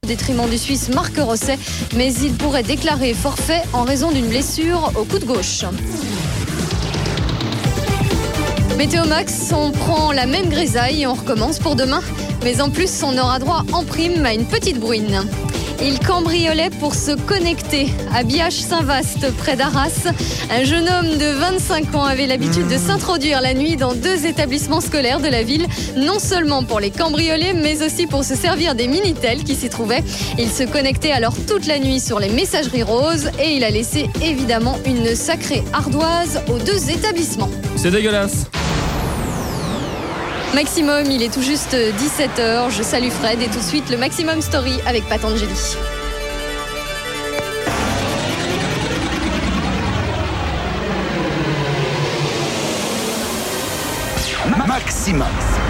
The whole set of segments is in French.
au détriment du Suisse Marc Rosset, mais il pourrait déclarer forfait en raison d'une blessure au coude gauche. Météo Max, on prend la même grisaille et on recommence pour demain. Mais en plus, on aura droit en prime à une petite bruine. Il cambriolait pour se connecter à Biache-Saint-Vaast, près d'Arras. Un jeune homme de 25 ans avait l'habitude de s'introduire la nuit dans 2 établissements scolaires de la ville, non seulement pour les cambrioler, mais aussi pour se servir des Minitel qui s'y trouvaient. Il se connectait alors toute la nuit sur les messageries roses et il a laissé évidemment une sacrée ardoise aux 2 établissements. C'est dégueulasse. Maximum, il est tout juste 17h. Je salue Fred et tout de suite le Maximum Story avec Patangeli. Maximum.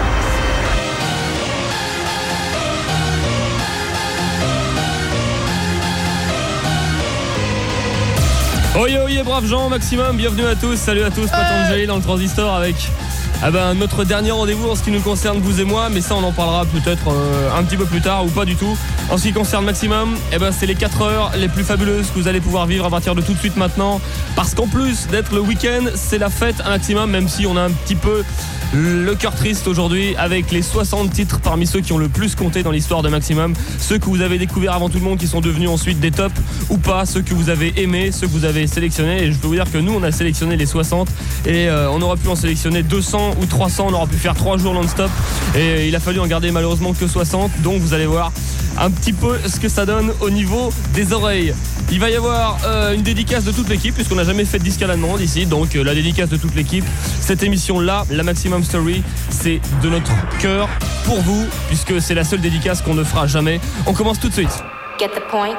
Oye, braves gens, Maximum, bienvenue à tous. Salut à tous, Patangeli dans le Transistor avec notre dernier rendez-vous en ce qui nous concerne, vous et moi, mais ça on en parlera peut-être un petit peu plus tard ou pas du tout. En ce qui concerne Maximum, c'est les 4 heures les plus fabuleuses que vous allez pouvoir vivre à partir de tout de suite maintenant, parce qu'en plus d'être le week-end, c'est la fête à Maximum, même si on a un petit peu le cœur triste aujourd'hui avec les 60 titres parmi ceux qui ont le plus compté dans l'histoire de Maximum, ceux que vous avez découverts avant tout le monde qui sont devenus ensuite des tops ou pas, ceux que vous avez aimés, ceux que vous avez sélectionnés, et je peux vous dire que nous on a sélectionné les 60 et on aurait pu en sélectionner 200 ou 300, on aurait pu faire 3 jours non-stop et il a fallu en garder malheureusement que 60, donc vous allez voir un petit peu ce que ça donne au niveau des oreilles. Il va y avoir une dédicace de toute l'équipe puisqu'on n'a jamais fait de disque à la demande ici, donc la dédicace de toute l'équipe. Cette émission-là, la Maximum Story, c'est de notre cœur pour vous puisque c'est la seule dédicace qu'on ne fera jamais. On commence tout de suite. Get the point?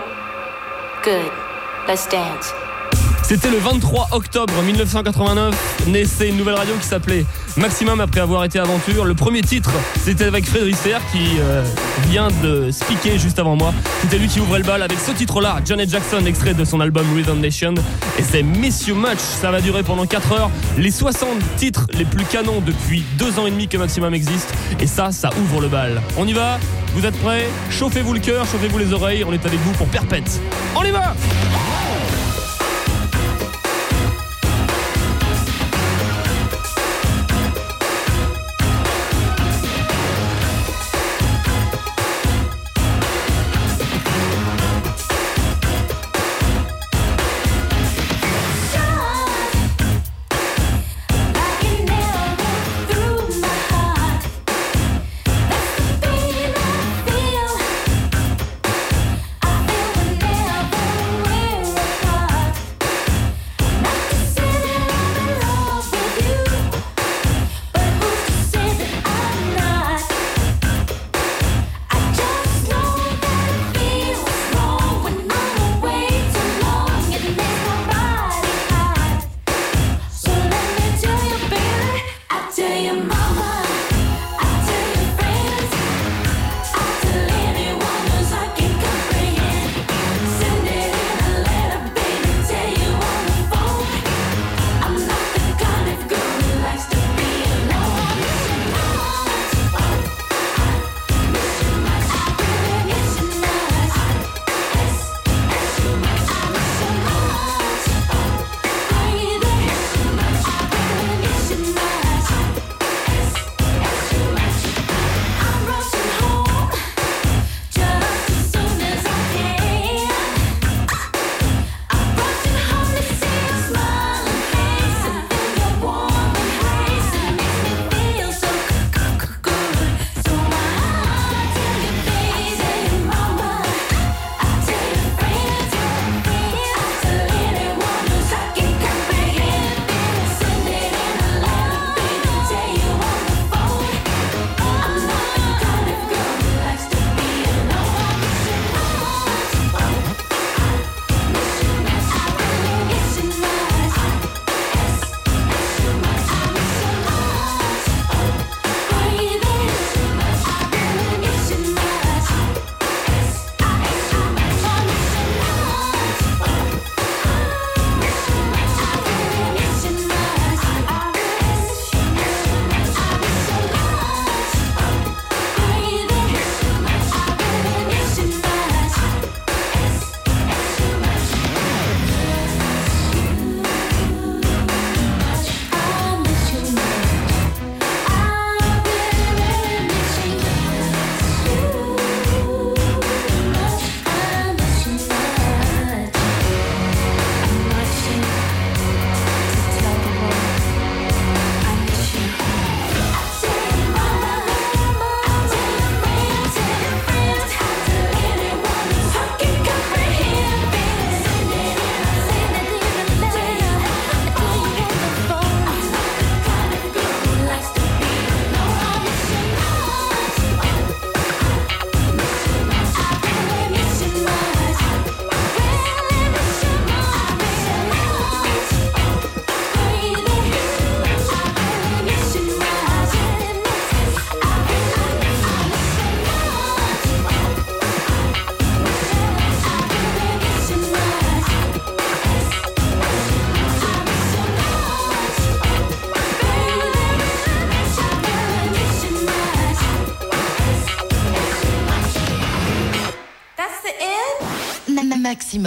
Good. Let's dance. C'était le 23 octobre 1989, naissait une nouvelle radio qui s'appelait Maximum après avoir été Aventure. Le premier titre, c'était avec Fred Risser qui vient de speaker juste avant moi. C'était lui qui ouvrait le bal avec ce titre-là, Janet Jackson, extrait de son album Rhythm Nation. Et c'est Miss You Much, ça va durer pendant 4 heures. Les 60 titres les plus canons depuis 2 ans et demi que Maximum existe. Et ça ouvre le bal. On y va? Vous êtes prêts? Chauffez-vous le cœur, chauffez-vous les oreilles. On est avec vous pour Perpète. On y va! I feel whenever we're apart.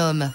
Maximum.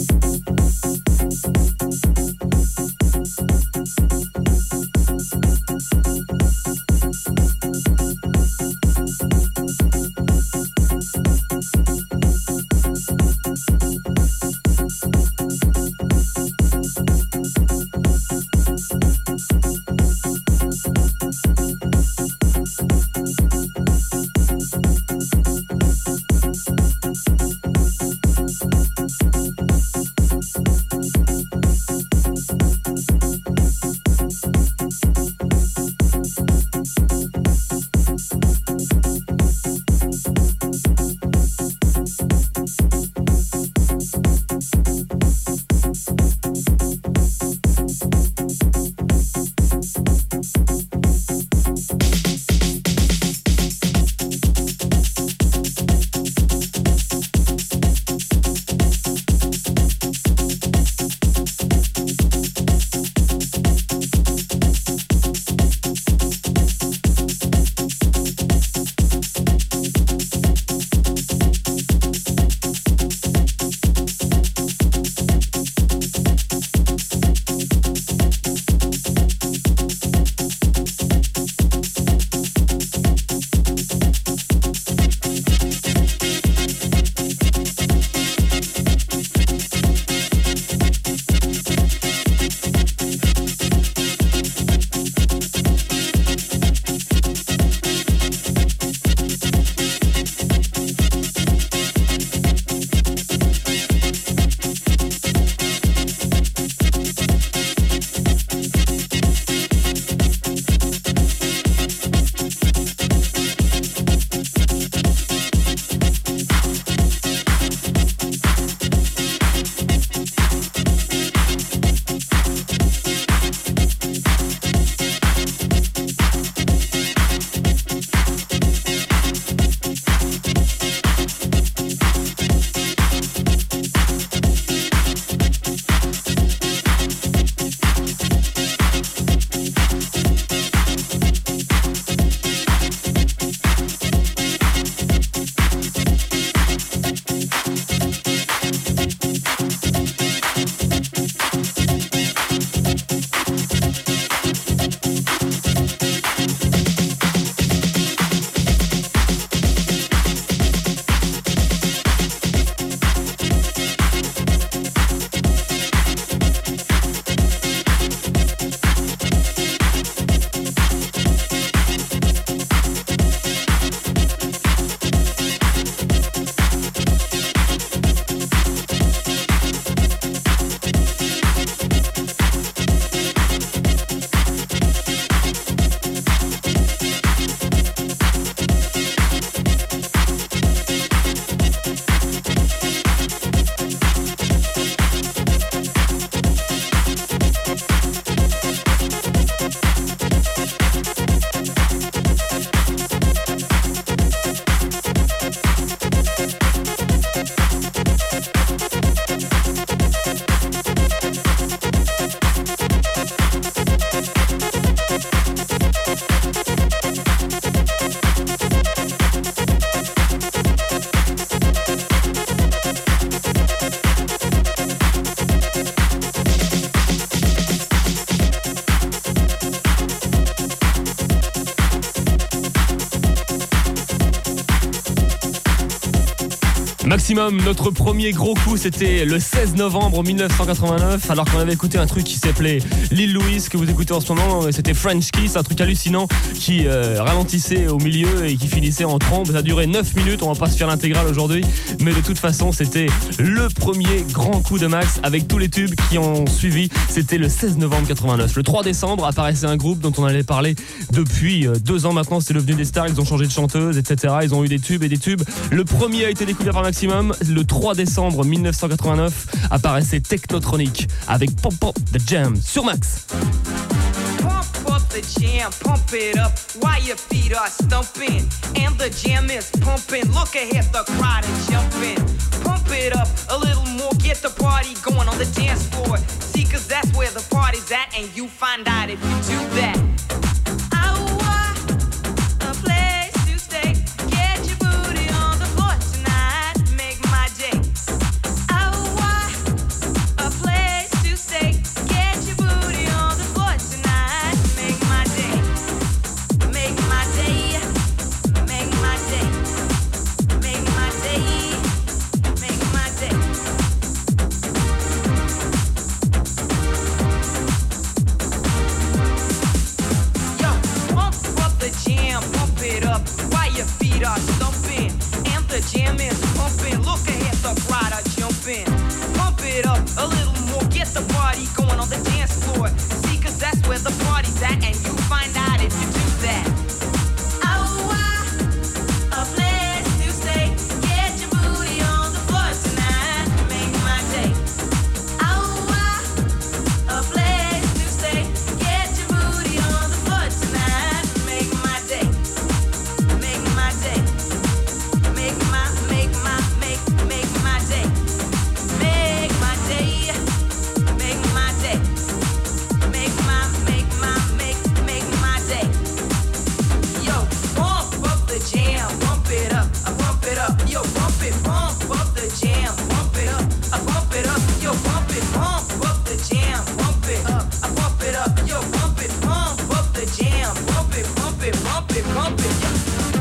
Maximum, notre premier gros coup, c'était le 16 novembre 1989, alors qu'on avait écouté un truc qui s'appelait Lil Louis, que vous écoutez en ce moment. C'était French Kiss, un truc hallucinant qui ralentissait au milieu et qui finissait en trombe. Ça a duré 9 minutes, on va pas se faire l'intégrale aujourd'hui, mais de toute façon, c'était le premier grand coup de Max avec tous les tubes qui ont suivi. C'était le 16 novembre 89. Le 3 décembre apparaissait un groupe dont on allait parler depuis 2 ans maintenant. C'est devenu des stars, ils ont changé de chanteuse, etc. Ils ont eu des tubes et des tubes. Le premier a été découvert par Maximum. Le 3 décembre 1989 apparaissait Technotronic avec Pump Up the Jam sur Max. Pump up the jam, pump it up while your feet are stumping. And the jam is pumping. Look ahead, the crowd is jumping. Pump it up a little more, get the party going on the dance floor. See, cause that's where the party's at, and you find out if you do that. I get the party going on the dance floor. See, cause that's where the party's at, and you find out if you do that. A place to stay. Get your booty on the floor tonight. Make my day. A place to stay. Get your booty on the floor tonight. Make my day. Make my day. Make my day. Make my day. Make my day. Make my day. Yo, pump up the jam, pump it up, I pump it up. Yo, pump up the jam, pump it up, I pump it up. Yo, pump up the jam, pump it up, I pump it up. Yo, pump up the jam, pump it, pump it, pump it, pump it. Yeah.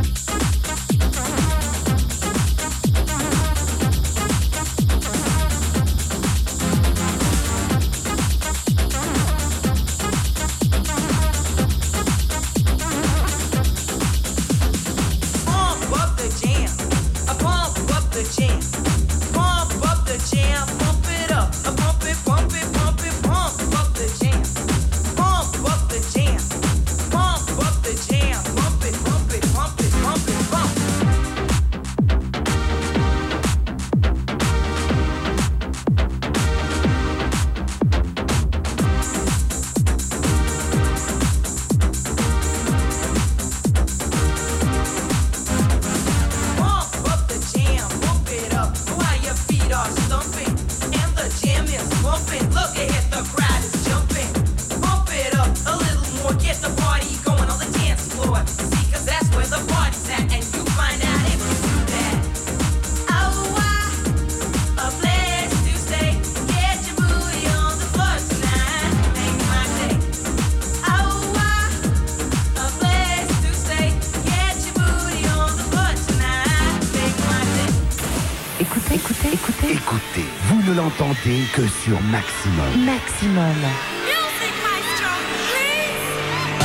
Pump up the jam, I pump up the jam, pump up the jam, pump it up, I pump it, pump it, pump it, pump up the jam, pump up the jam, pump up the jam, pump it, pump it, pump it, pump it, pump. Pump up the jam, pump it up while your feet are stumping and the jam is pumping. Look ahead, the crowd is jumping. Pump it up a little more, get the party going on the dance floor. See, cause that's where the party's at, and you find out if you do that. A place to stay. Get your booty on the floor tonight. Make my day. A place to stay. Get your booty on the floor tonight. Make my day. Écoutez, vous ne l'entendez que sur Maximum. Music Maestro, please.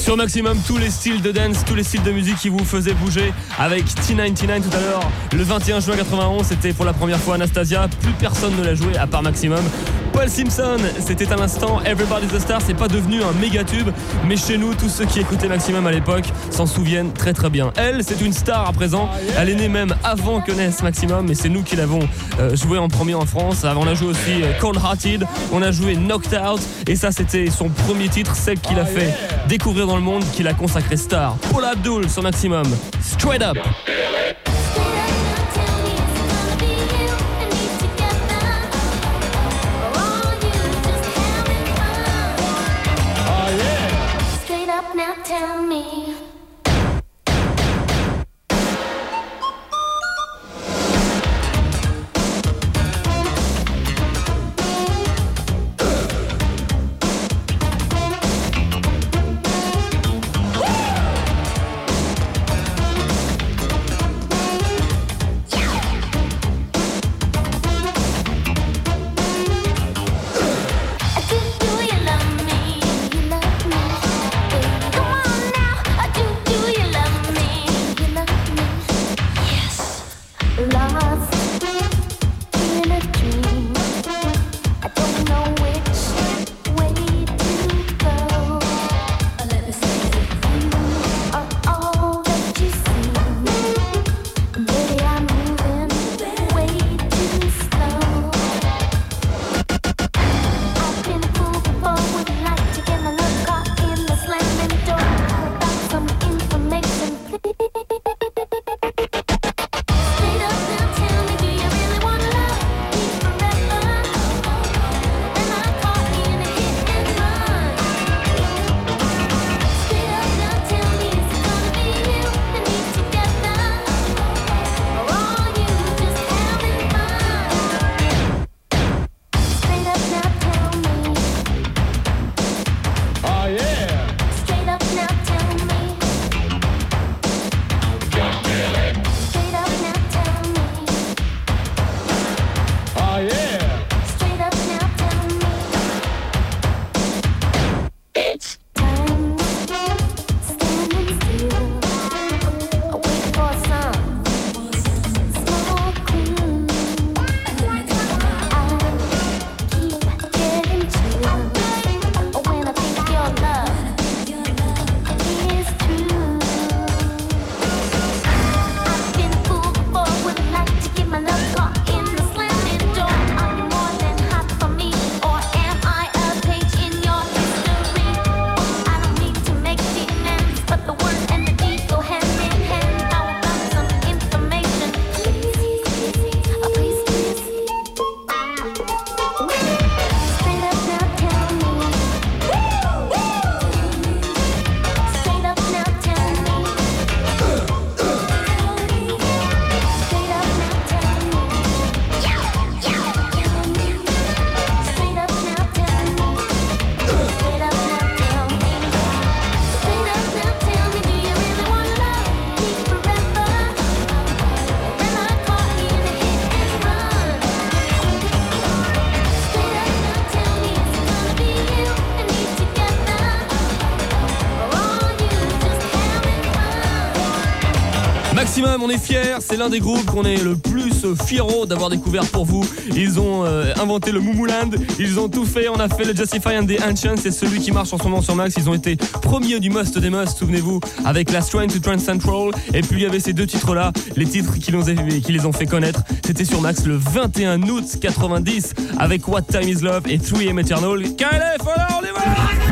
Sur Maximum, tous les styles de dance, tous les styles de musique qui vous faisaient bouger. Avec T99 tout à l'heure, le 21 juin 91, c'était pour la première fois Anastasia. Plus personne ne l'a joué à part Maximum. Paul Simpson, c'était à l'instant Everybody's a Star, c'est pas devenu un méga tube, mais chez nous, tous ceux qui écoutaient Maximum à l'époque s'en souviennent très très bien. Elle, c'est une star à présent, elle est née même avant que naisse Maximum, mais c'est nous qui l'avons joué en premier en France. On a joué aussi Cold Hearted, on a joué Knocked Out, et ça c'était son premier titre, celle qui l'a fait découvrir dans le monde, qui l'a consacré star. Paula Abdul sur Maximum, Straight Up. Now tell me. Maximum, on est fiers, c'est l'un des groupes qu'on est le plus fiero d'avoir découvert pour vous. Ils ont inventé le Moomooland, ils ont tout fait, on a fait le Justify and the Ancients, c'est celui qui marche en ce moment sur Max. Ils ont été premiers du Must des Must, souvenez-vous, avec Last Train to Trans Central. Et puis il y avait ces deux titres-là, les titres qui les ont fait connaître. C'était sur Max le 21 août 90 avec What Time Is Love et 3AM Eternal. KLF, voilà, on y va!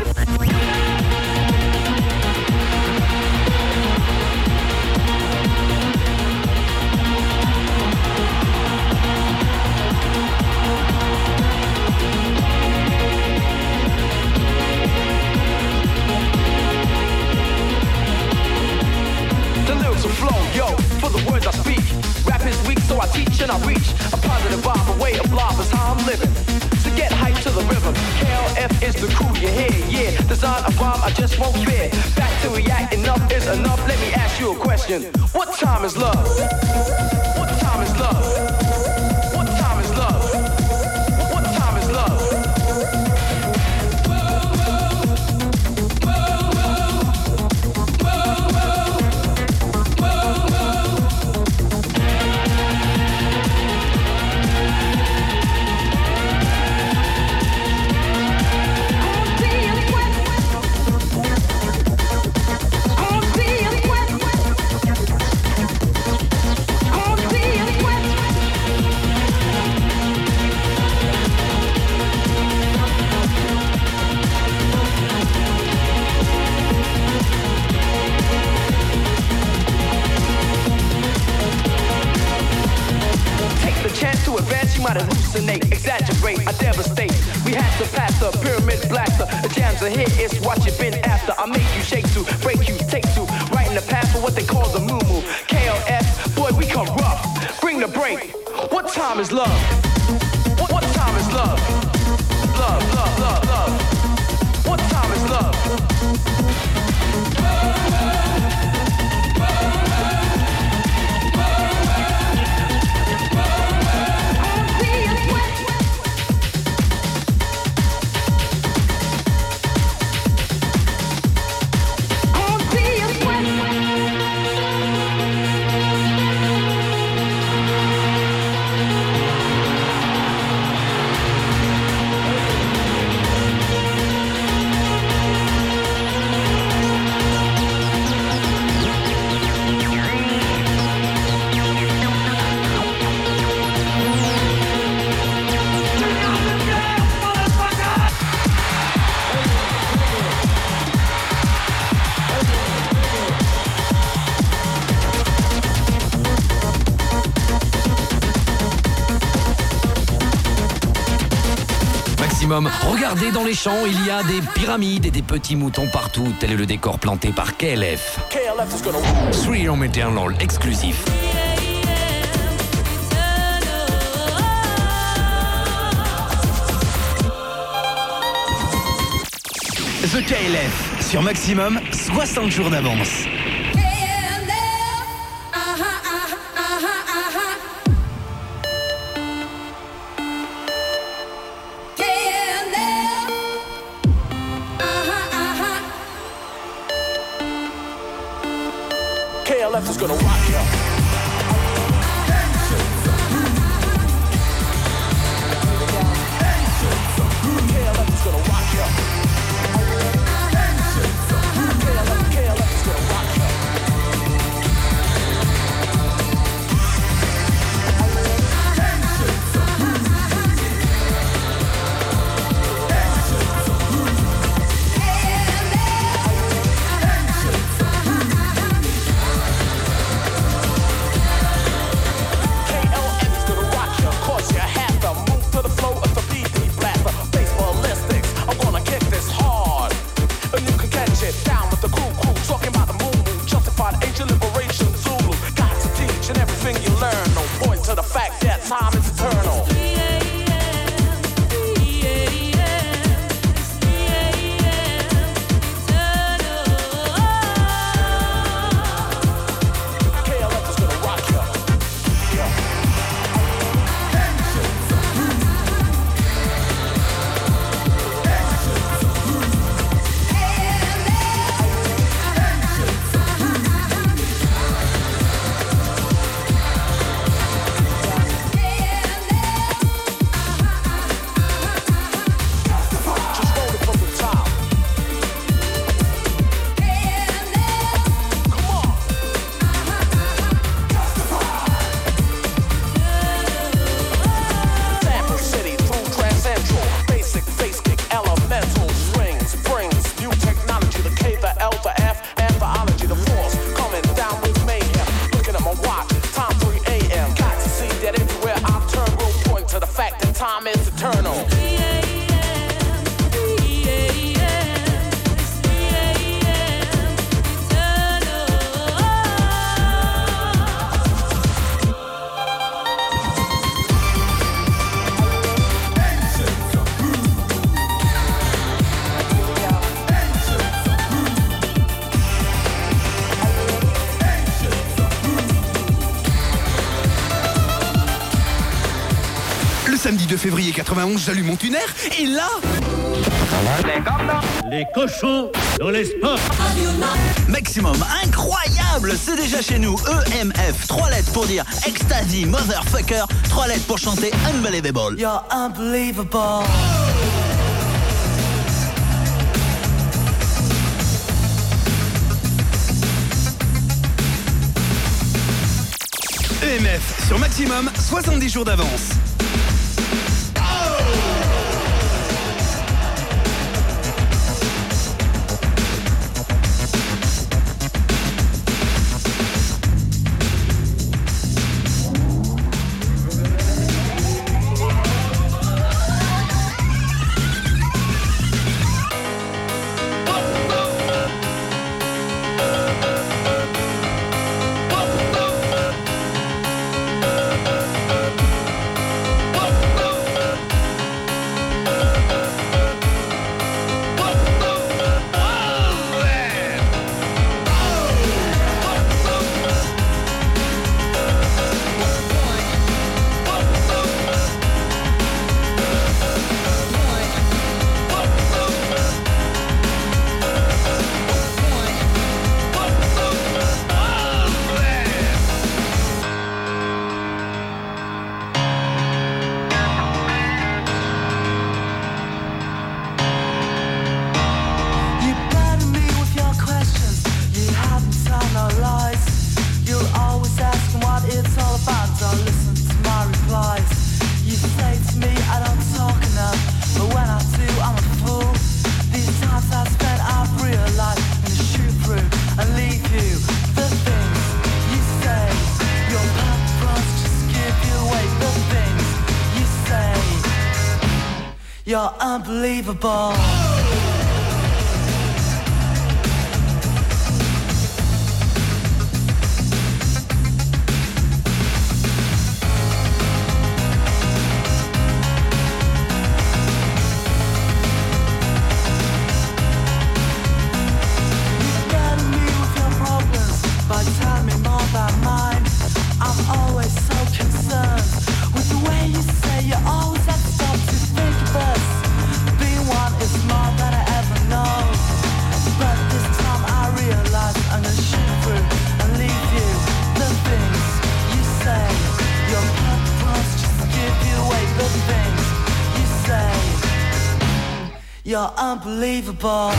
So I teach and I reach a positive vibe, a way of life is how I'm living. So get hyped to the rhythm. KLF is the crew you hear, yeah. Design a rhyme I just won't fear. Back to react, enough is enough. Let me ask you a question. What time is love? What time is love? What time is love? What time is love? jams are here, it's what you've been after. I make you shake to, break you, take to, right in the path for what they call the moo-moo. KLF, boy, we come rough, bring the break. What time is love? What time is love? Love, love, love, love. What time is love? Regardez dans les champs, il y a des pyramides et des petits moutons partout. Tel est le décor planté par KLF. 3 Home Eternal exclusif. The KLF sur Maximum, 60 jours d'avance. KLF is gonna rock ya. KLF is gonna rock ya. KLF is gonna rock ya. Time is eternal. KLF is gonna rock ya. Samedi 2 février 91, j'allume mon tuner et là... Les cochons dans les sports. Maximum, incroyable, c'est déjà chez nous. EMF, 3 lettres pour dire Ecstasy, Motherfucker, 3 lettres pour chanter Unbelievable. You're unbelievable. EMF sur Maximum, 70 jours d'avance. You're unbelievable. You're unbelievable.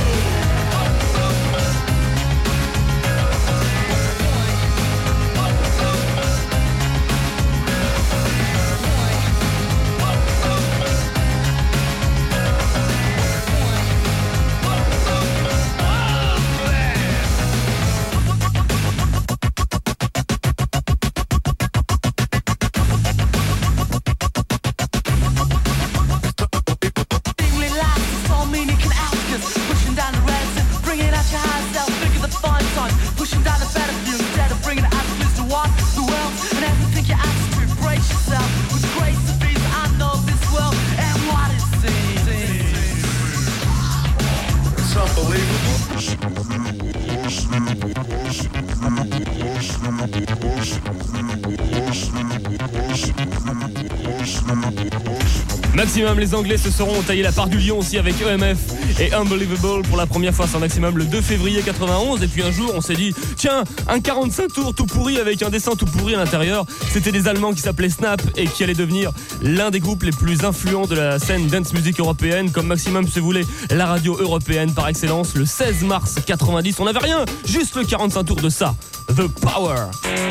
Maximum, les Anglais se seront taillés la part du lion aussi avec EMF et Unbelievable pour la première fois sur Maximum le 2 février 91. Et puis un jour on s'est dit tiens, un 45 tours tout pourri avec un dessin tout pourri à l'intérieur. C'était des Allemands qui s'appelaient Snap et qui allaient devenir l'un des groupes les plus influents de la scène dance music européenne, comme Maximum se voulait la radio européenne par excellence. Le 16 mars 90, on n'avait rien, juste le 45 tours de ça, The Power.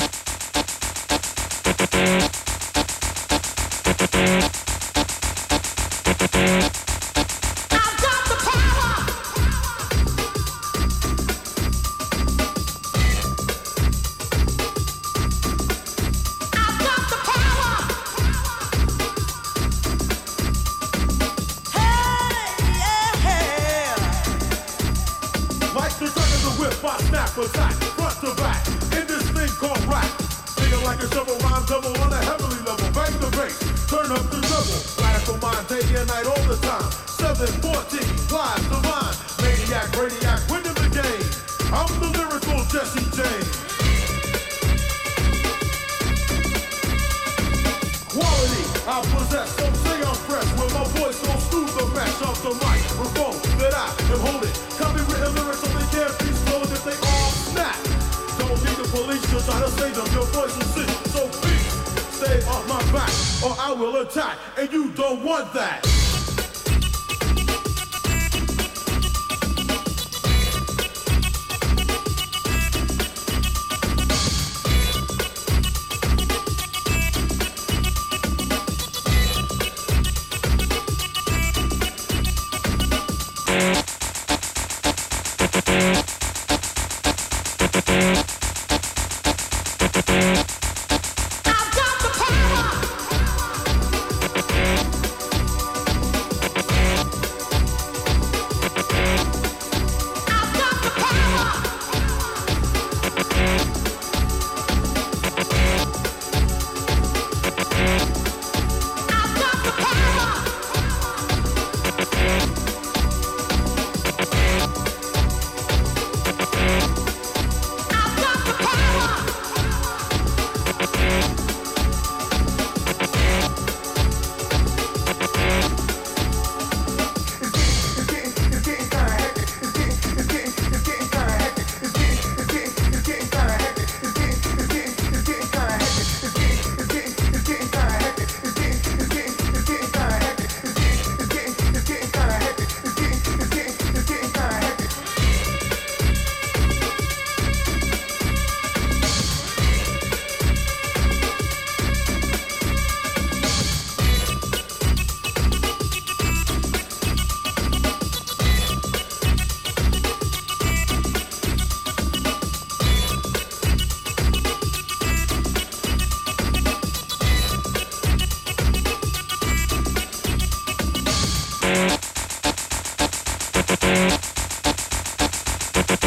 And you don't want that.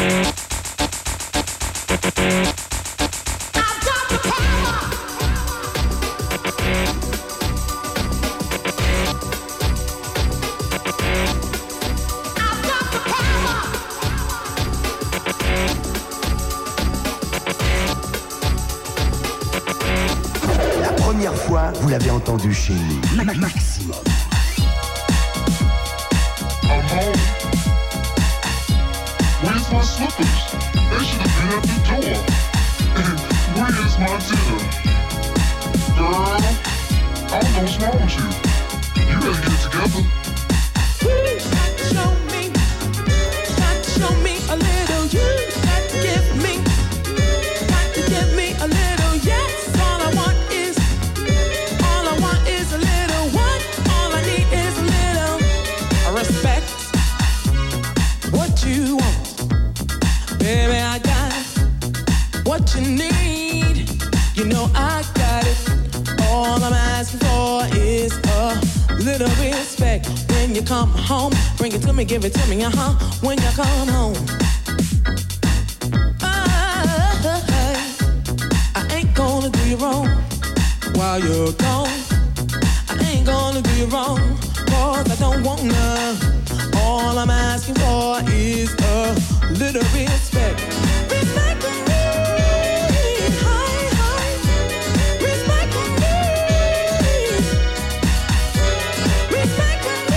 Première fois, vous l'avez entendu chez nous. Maximum. I'm home. Where's my slippers? They should have been at the door. And where's my dinner? Girl, I don't know what's wrong with you. You better get it together. Show me a little. You got to give me a little. Yes, all I want is a little. What? All I need is a little. I respect what you want, baby. I got what you need. You know I got it. All I'm asking for is a little respect. When you come home, bring it to me, give it to me, when you come home. I ain't gonna do you wrong while you're gone. I ain't gonna do you wrong, 'cause I don't wanna. All I'm asking for is a little respect. Respect me, high, high. Respect me, respect me,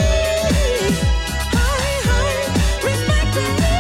high, high. Respect me,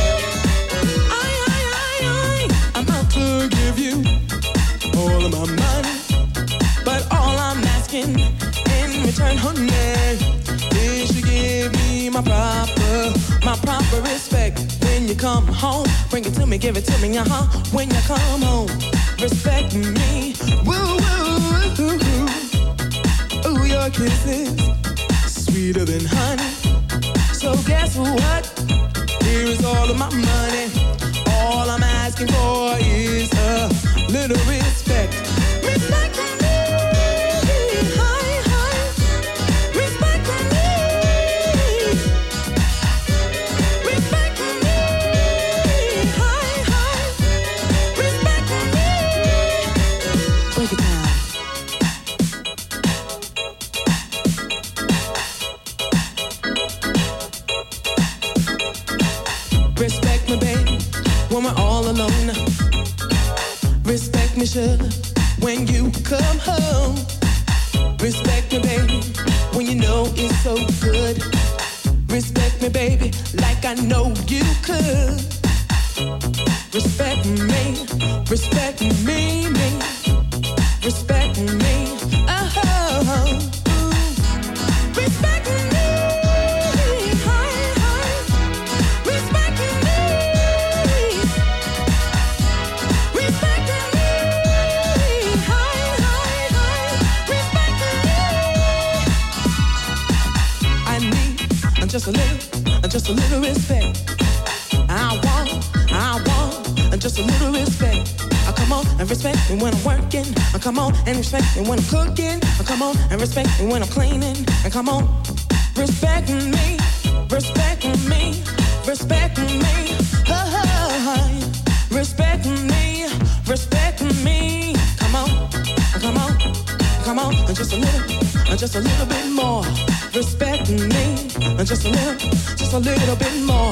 I'm out to give you all of my money, but all I'm asking in return, honey, is you give me my proper respect. When you come home, bring it to me, give it to me, when you come home, respect me. Woo, woo, woo, woo. Ooh, your kisses sweeter than honey. So guess what? Here is all of my money. All I'm asking for is a little respect. Respect me, high, high. Respect me, respect me, high, high. Respect me. Break it down. Respect me, baby, when we're all alone. Respect me, sugar, when you come home. Respect me, baby, when you know it's so good. Respect me, baby, like I know you could. Respect me, respect me, me. Respect me, oh. Respect me. Just a little respect. I want just a little respect. I come on and respect me when I'm working. I come on and respect me when I'm cooking. I come on and respect me when I'm cleaning. And come on, respect me, respect me, respect me. Oh, respect me, respect me. Come on, come on, come on, and just a little bit more. Respect me, just a little bit more.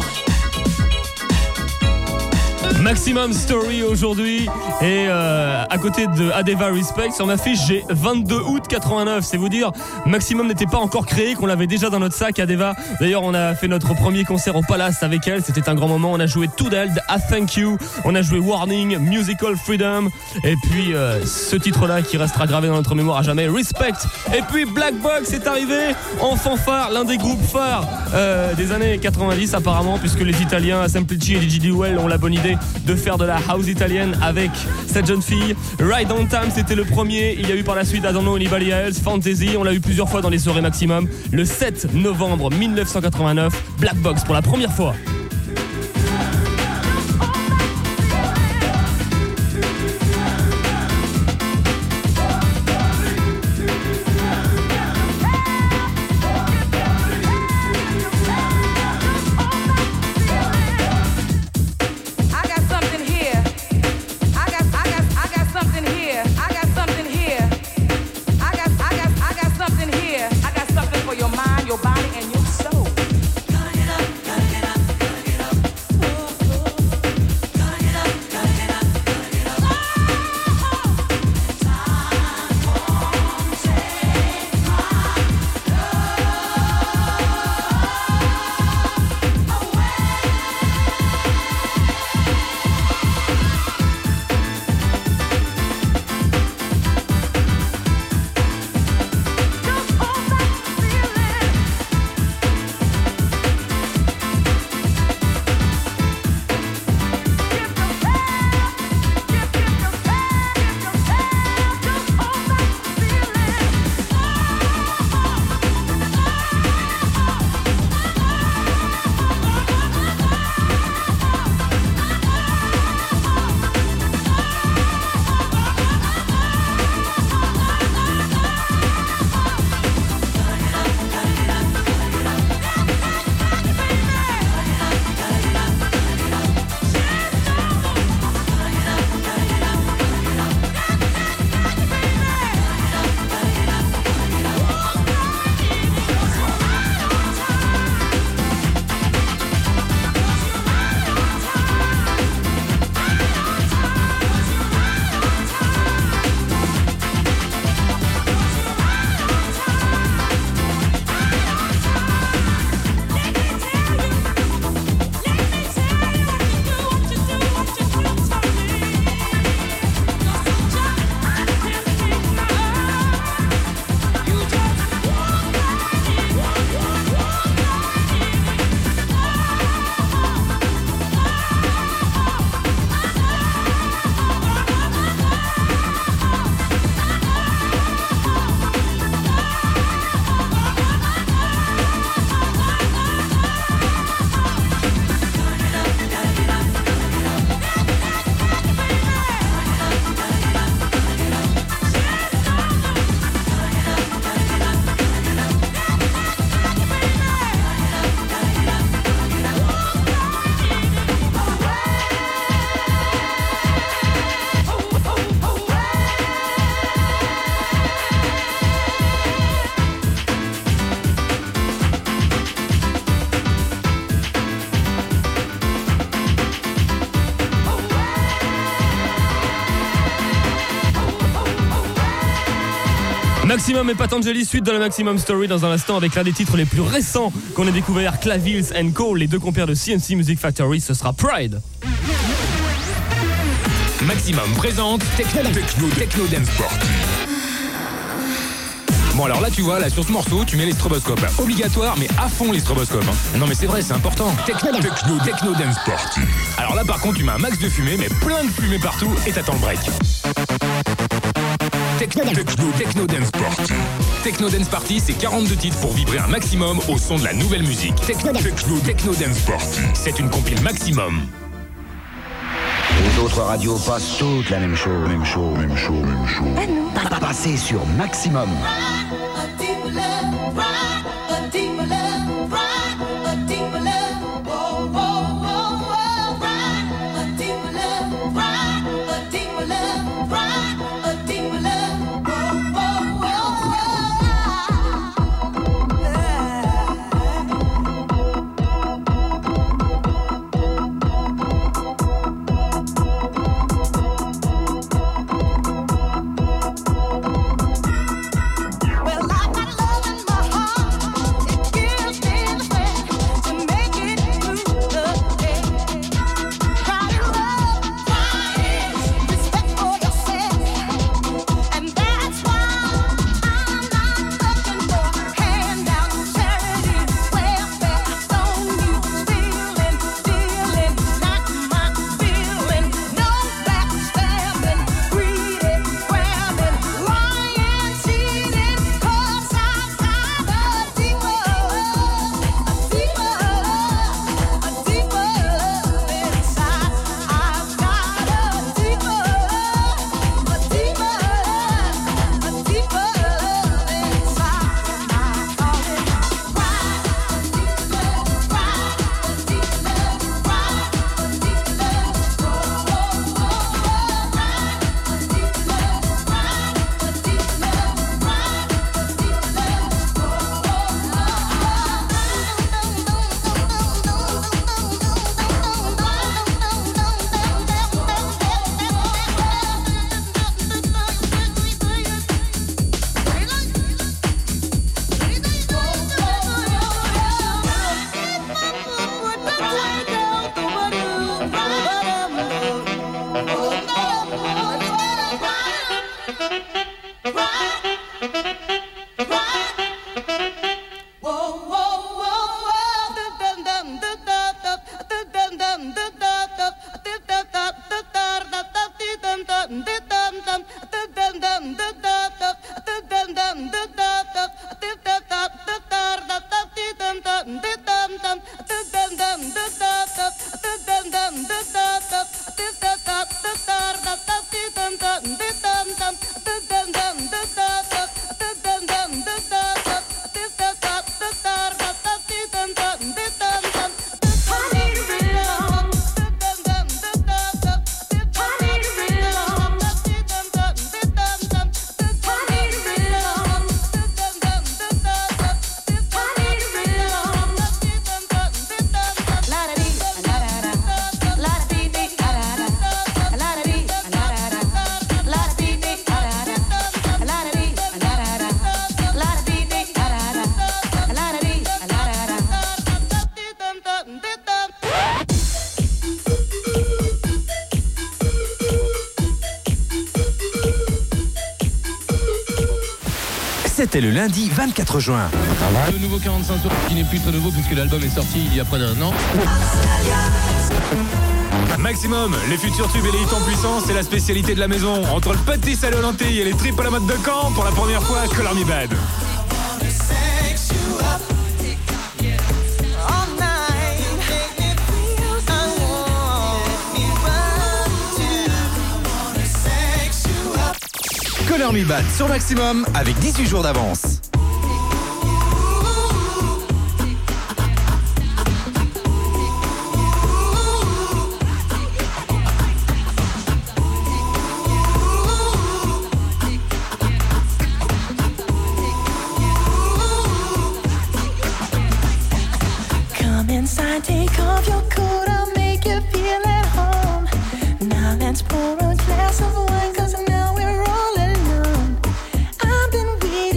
Maximum Story aujourd'hui et à côté de Adeva Respect sur ma fiche j'ai 22 août 89, c'est vous dire Maximum n'était pas encore créé, qu'on l'avait déjà dans notre sac. Adeva, d'ailleurs on a fait notre premier concert au Palace avec elle, c'était un grand moment. On a joué tout d'elle, I Thank You, on a joué Warning, Musical Freedom et puis ce titre là qui restera gravé dans notre mémoire à jamais, Respect. Et puis Black Box est arrivé en fanfare, l'un des groupes phares des années 90 apparemment, puisque les Italiens Semplici et DJ Well ont la bonne idée de faire de la house italienne avec cette jeune fille. Ride on Time, c'était le premier. Il y a eu par la suite I Don't Know Anybody Else, Fantasy. On l'a eu plusieurs fois dans les soirées Maximum. Le 7 novembre 1989, Black Box pour la première fois. Maximum et Patangeli, suite de la Maximum Story dans un instant avec l'un des titres les plus récents qu'on a découvert, Clavils and Co, les deux compères de CNC Music Factory, ce sera Pride. Maximum présente Techno Dance Party. Bon alors là tu vois, là sur ce morceau tu mets les stroboscopes, obligatoire mais à fond les stroboscopes hein. Non mais c'est vrai, c'est important. Techno Dance Party. Alors là par contre tu mets un max de fumée, mais plein de fumée partout et t'attends le break. Techno Dance Party. Techno Dance Party, c'est 42 titres pour vibrer un maximum au son de la nouvelle musique. Techno Dance Party, c'est une compile maximum. Les autres radios passent toutes la même chose. Ah non. Passez sur Maximum. C'était le lundi 24 juin. Le nouveau 45 tours qui n'est plus très nouveau puisque l'album est sorti il y a près d'un an. Maximum, les futurs tubes et les hits en puissance, c'est la spécialité de la maison. Entre le petit salé aux lentilles et les tripes à la mode de Caen, pour la première fois, Color Me Bad. Color Me Bad sur Maximum avec 18 jours d'avance. Come inside, take off your coat, I'll make you feel at home. Now let's pour a glass of wine, 'cause now we're all alone. I've been waiting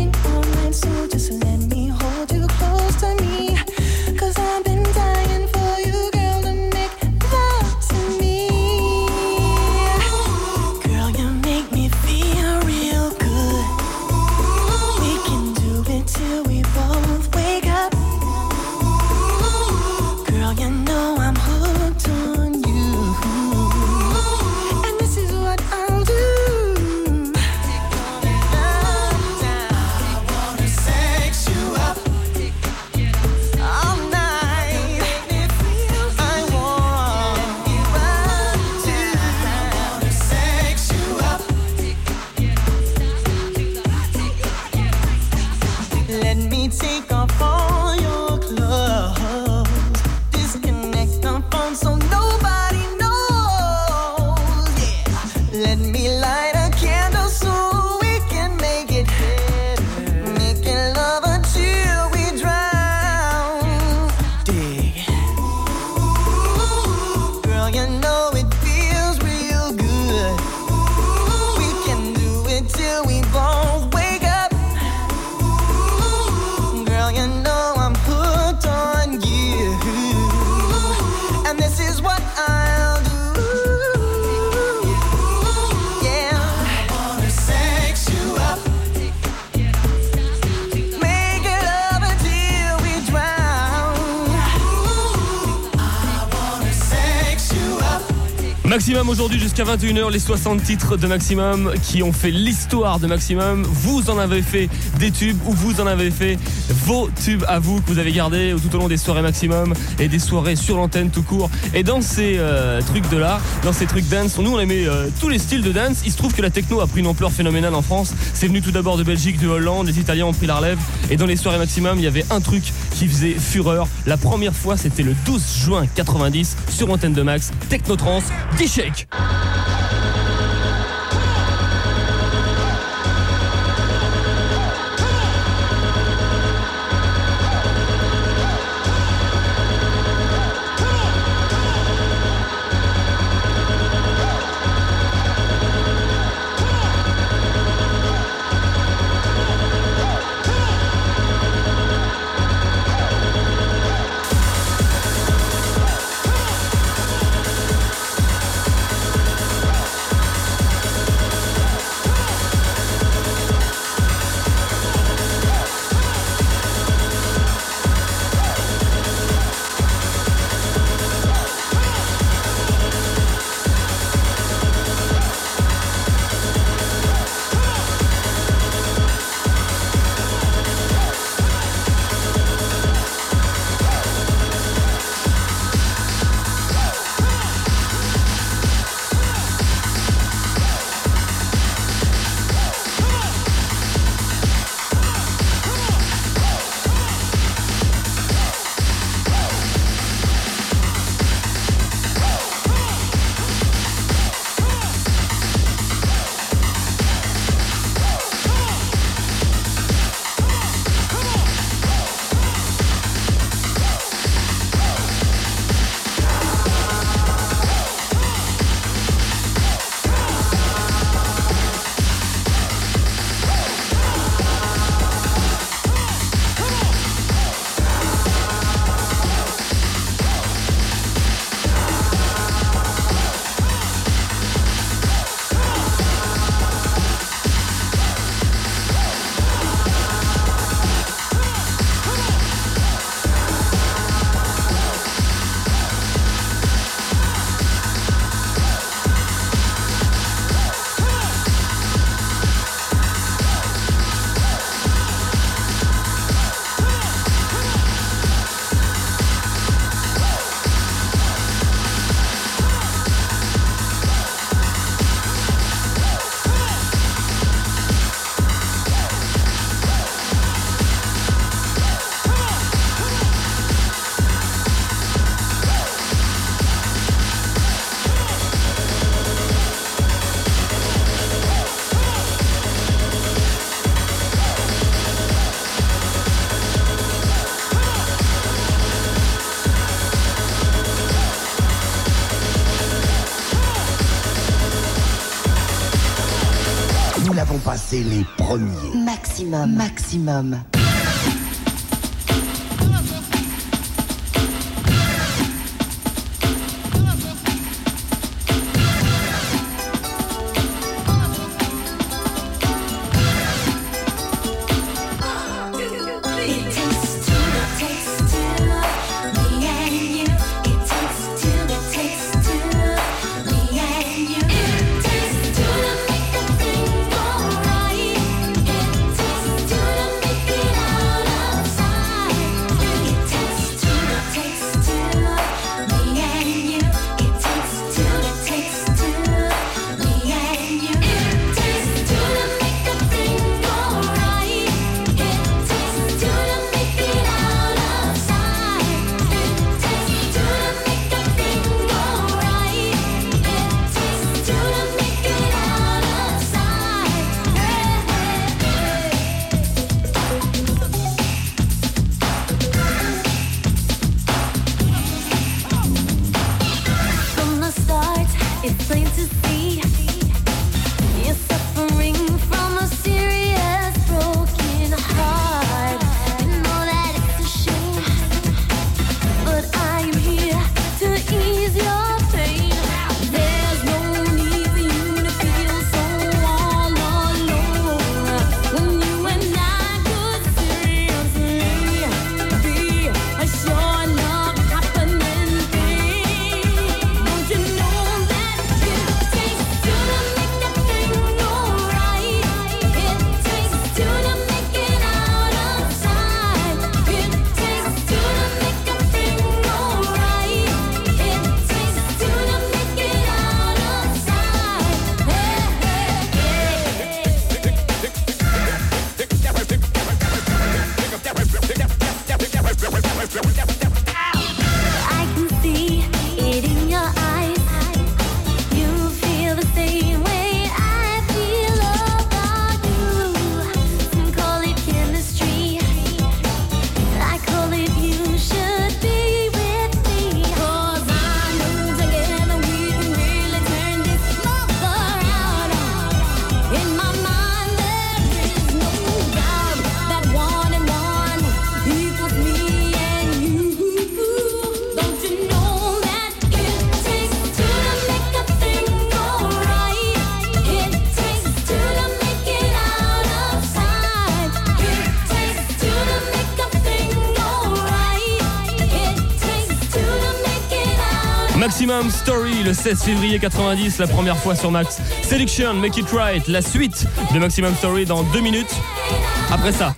Maximum aujourd'hui jusqu'à 21h, les 60 titres de Maximum qui ont fait l'histoire de Maximum. Vous en avez fait des tubes ou vous en avez fait vos tubes à vous que vous avez gardés tout au long des soirées Maximum et des soirées sur l'antenne tout court. Et dans ces trucs de là, dans ces trucs dance, nous on aimait tous les styles de dance. Il se trouve que la techno a pris une ampleur phénoménale en France. C'est venu tout d'abord de Belgique, de Hollande, les Italiens ont pris la relève. Et dans les soirées Maximum, il y avait un truc qui faisait fureur. La première fois, c'était le 12 juin 90 sur antenne de Max, Technotrans. D-Shake. C'est les premiers. Maximum. It Maximum Story, le 16 février 90, la première fois sur Max. Seduction, Make It Right, la suite de Maximum Story dans 2 minutes. Après ça.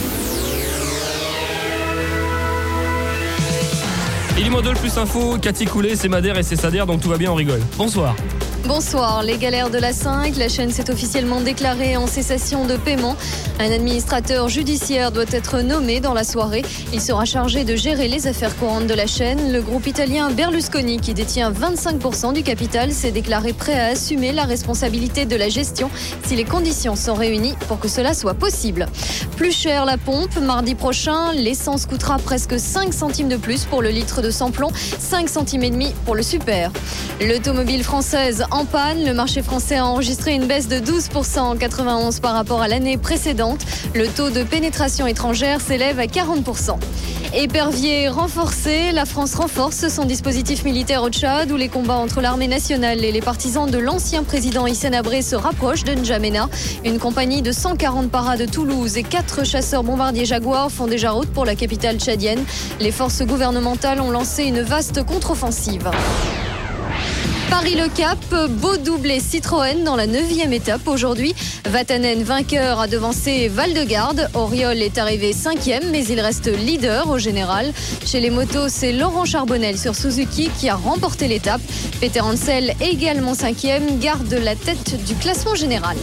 Il y moins 2 le plus info, Cathy Coulé, c'est Madère et c'est Sader, donc tout va bien, on rigole. Bonsoir. Bonsoir, les galères de la 5, la chaîne s'est officiellement déclarée en cessation de paiement. Un administrateur judiciaire doit être nommé dans la soirée. Il sera chargé de gérer les affaires courantes de la chaîne. Le groupe italien Berlusconi, qui détient 25% du capital, s'est déclaré prêt à assumer la responsabilité de la gestion si les conditions sont réunies pour que cela soit possible. Plus cher la pompe, mardi prochain, l'essence coûtera presque 5 centimes de plus pour le litre de sans-plomb, 5 centimes et demi pour le super. L'automobile française en panne, le marché français a enregistré une baisse de 12% en 91 par rapport à l'année précédente. Le taux de pénétration étrangère s'élève à 40%. Épervier renforcé, la France renforce son dispositif militaire au Tchad où les combats entre l'armée nationale et les partisans de l'ancien président Hissène Habré se rapprochent de N'Djamena. Une compagnie de 140 paras de Toulouse et 4 chasseurs bombardiers Jaguar font déjà route pour la capitale tchadienne. Les forces gouvernementales ont lancé une vaste contre-offensive. Paris-Le-Cap, beau doublé Citroën dans la 9e étape aujourd'hui. Vatanen vainqueur a devancé Val-de-Garde. Auriol est arrivé 5e, mais il reste leader au général. Chez les motos, c'est Laurent Charbonnel sur Suzuki qui a remporté l'étape. Peter Hansel, également 5e, garde la tête du classement général.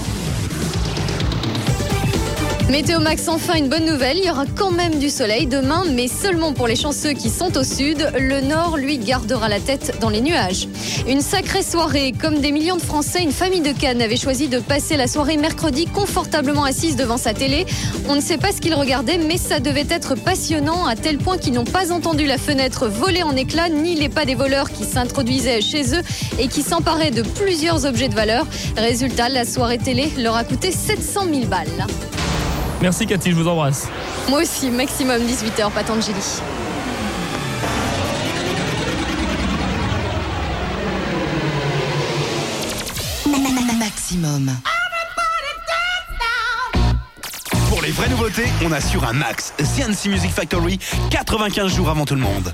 Météo Max, enfin une bonne nouvelle, il y aura quand même du soleil demain, mais seulement pour les chanceux qui sont au sud. Le nord, lui, gardera la tête dans les nuages. Une sacrée soirée. Comme des millions de Français, une famille de Cannes avait choisi de passer la soirée mercredi confortablement assise devant sa télé. On ne sait pas ce qu'ils regardaient, mais ça devait être passionnant à tel point qu'ils n'ont pas entendu la fenêtre voler en éclats, ni les pas des voleurs qui s'introduisaient chez eux et qui s'emparaient de plusieurs objets de valeur. Résultat, la soirée télé leur a coûté 700 000 balles. Merci Cathy, je vous embrasse. Moi aussi, maximum 18h, Patangeli. Maximum. Pour les vraies nouveautés, on assure un max. CNC Music Factory, 95 jours avant tout le monde.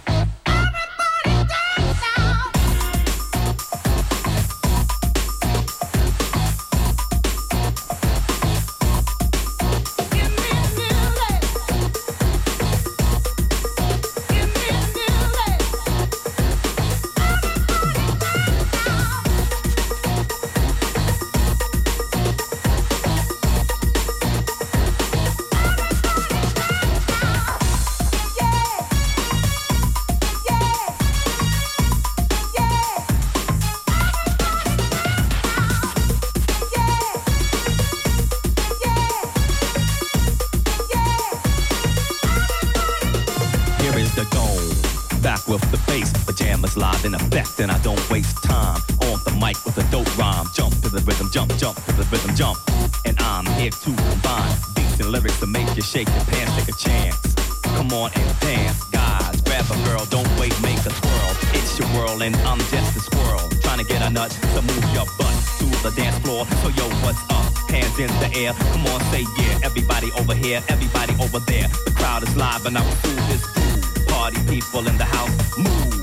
In effect, and I don't waste time on the mic with a dope rhyme. Jump to the rhythm, jump to the rhythm, jump. And I'm here to combine beats and lyrics to make you shake your pants, take a chance. Come on and dance, guys. Grab a girl, don't wait, make a twirl. It's your world and I'm just a squirrel. Trying to get a nut to move your butt to the dance floor. So yo, what's up? Hands in the air, come on, say yeah. Everybody over here, everybody over there. The crowd is live and I'm through this groove. Party people in the house, move.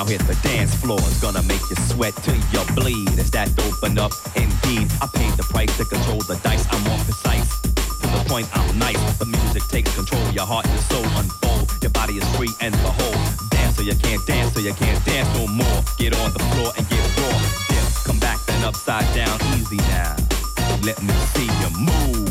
Now hit the dance floor. It's gonna make you sweat till you bleed. It's that open up indeed. I paid the price to control the dice. I'm more precise. To the point I'm nice. The music takes control. Your heart and soul unfold. Your body is free and behold. Dance so you can't dance, so you can't dance no more. Get on the floor and get raw. Dip, come back then upside down. Easy now. Let me see you move.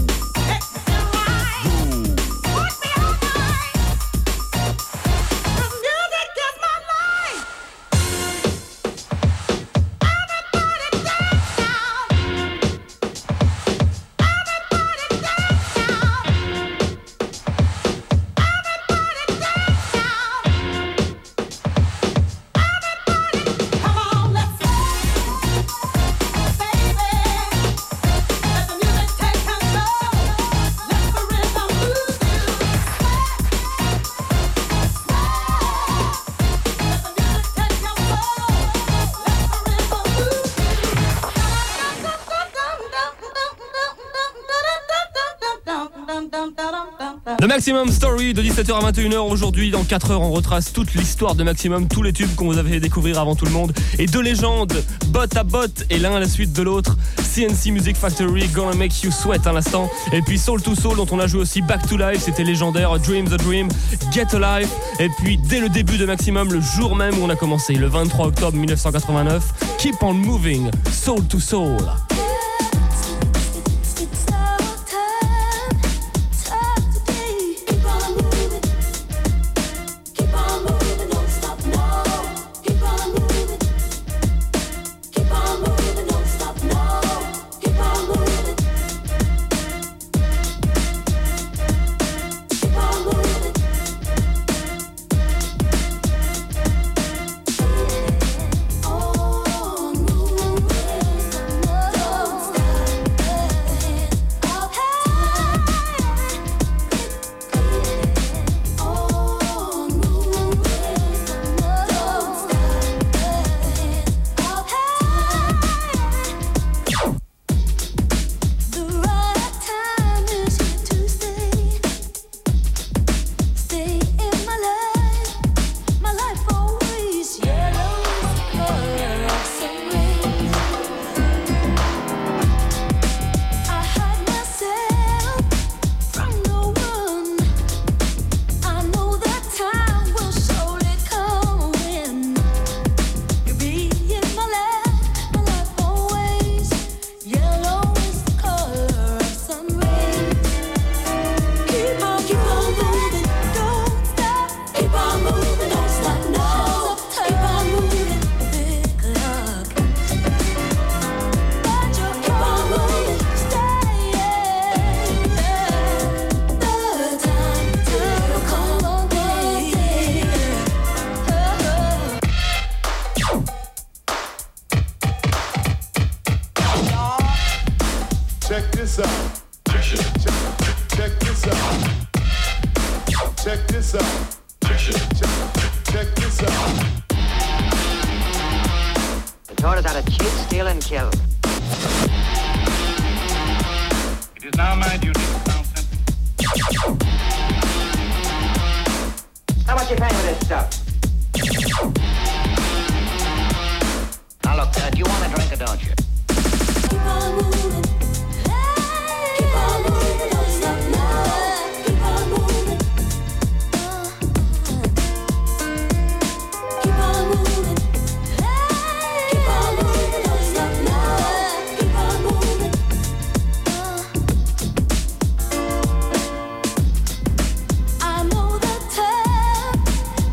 Le Maximum Story de 17h à 21h aujourd'hui. Dans 4 heures, on retrace toute l'histoire de Maximum, tous les tubes qu'on vous avait fait découvrir avant tout le monde. Et deux légendes, botte à botte et l'un à la suite de l'autre. CNC Music Factory, Gonna Make You Sweat à l'instant. Et puis Soul to Soul dont on a joué aussi Back to Life, c'était légendaire. Dream the Dream, Get Alive. Et puis dès le début de Maximum, le jour même où on a commencé, le 23 octobre 1989, Keep on Moving, Soul to Soul.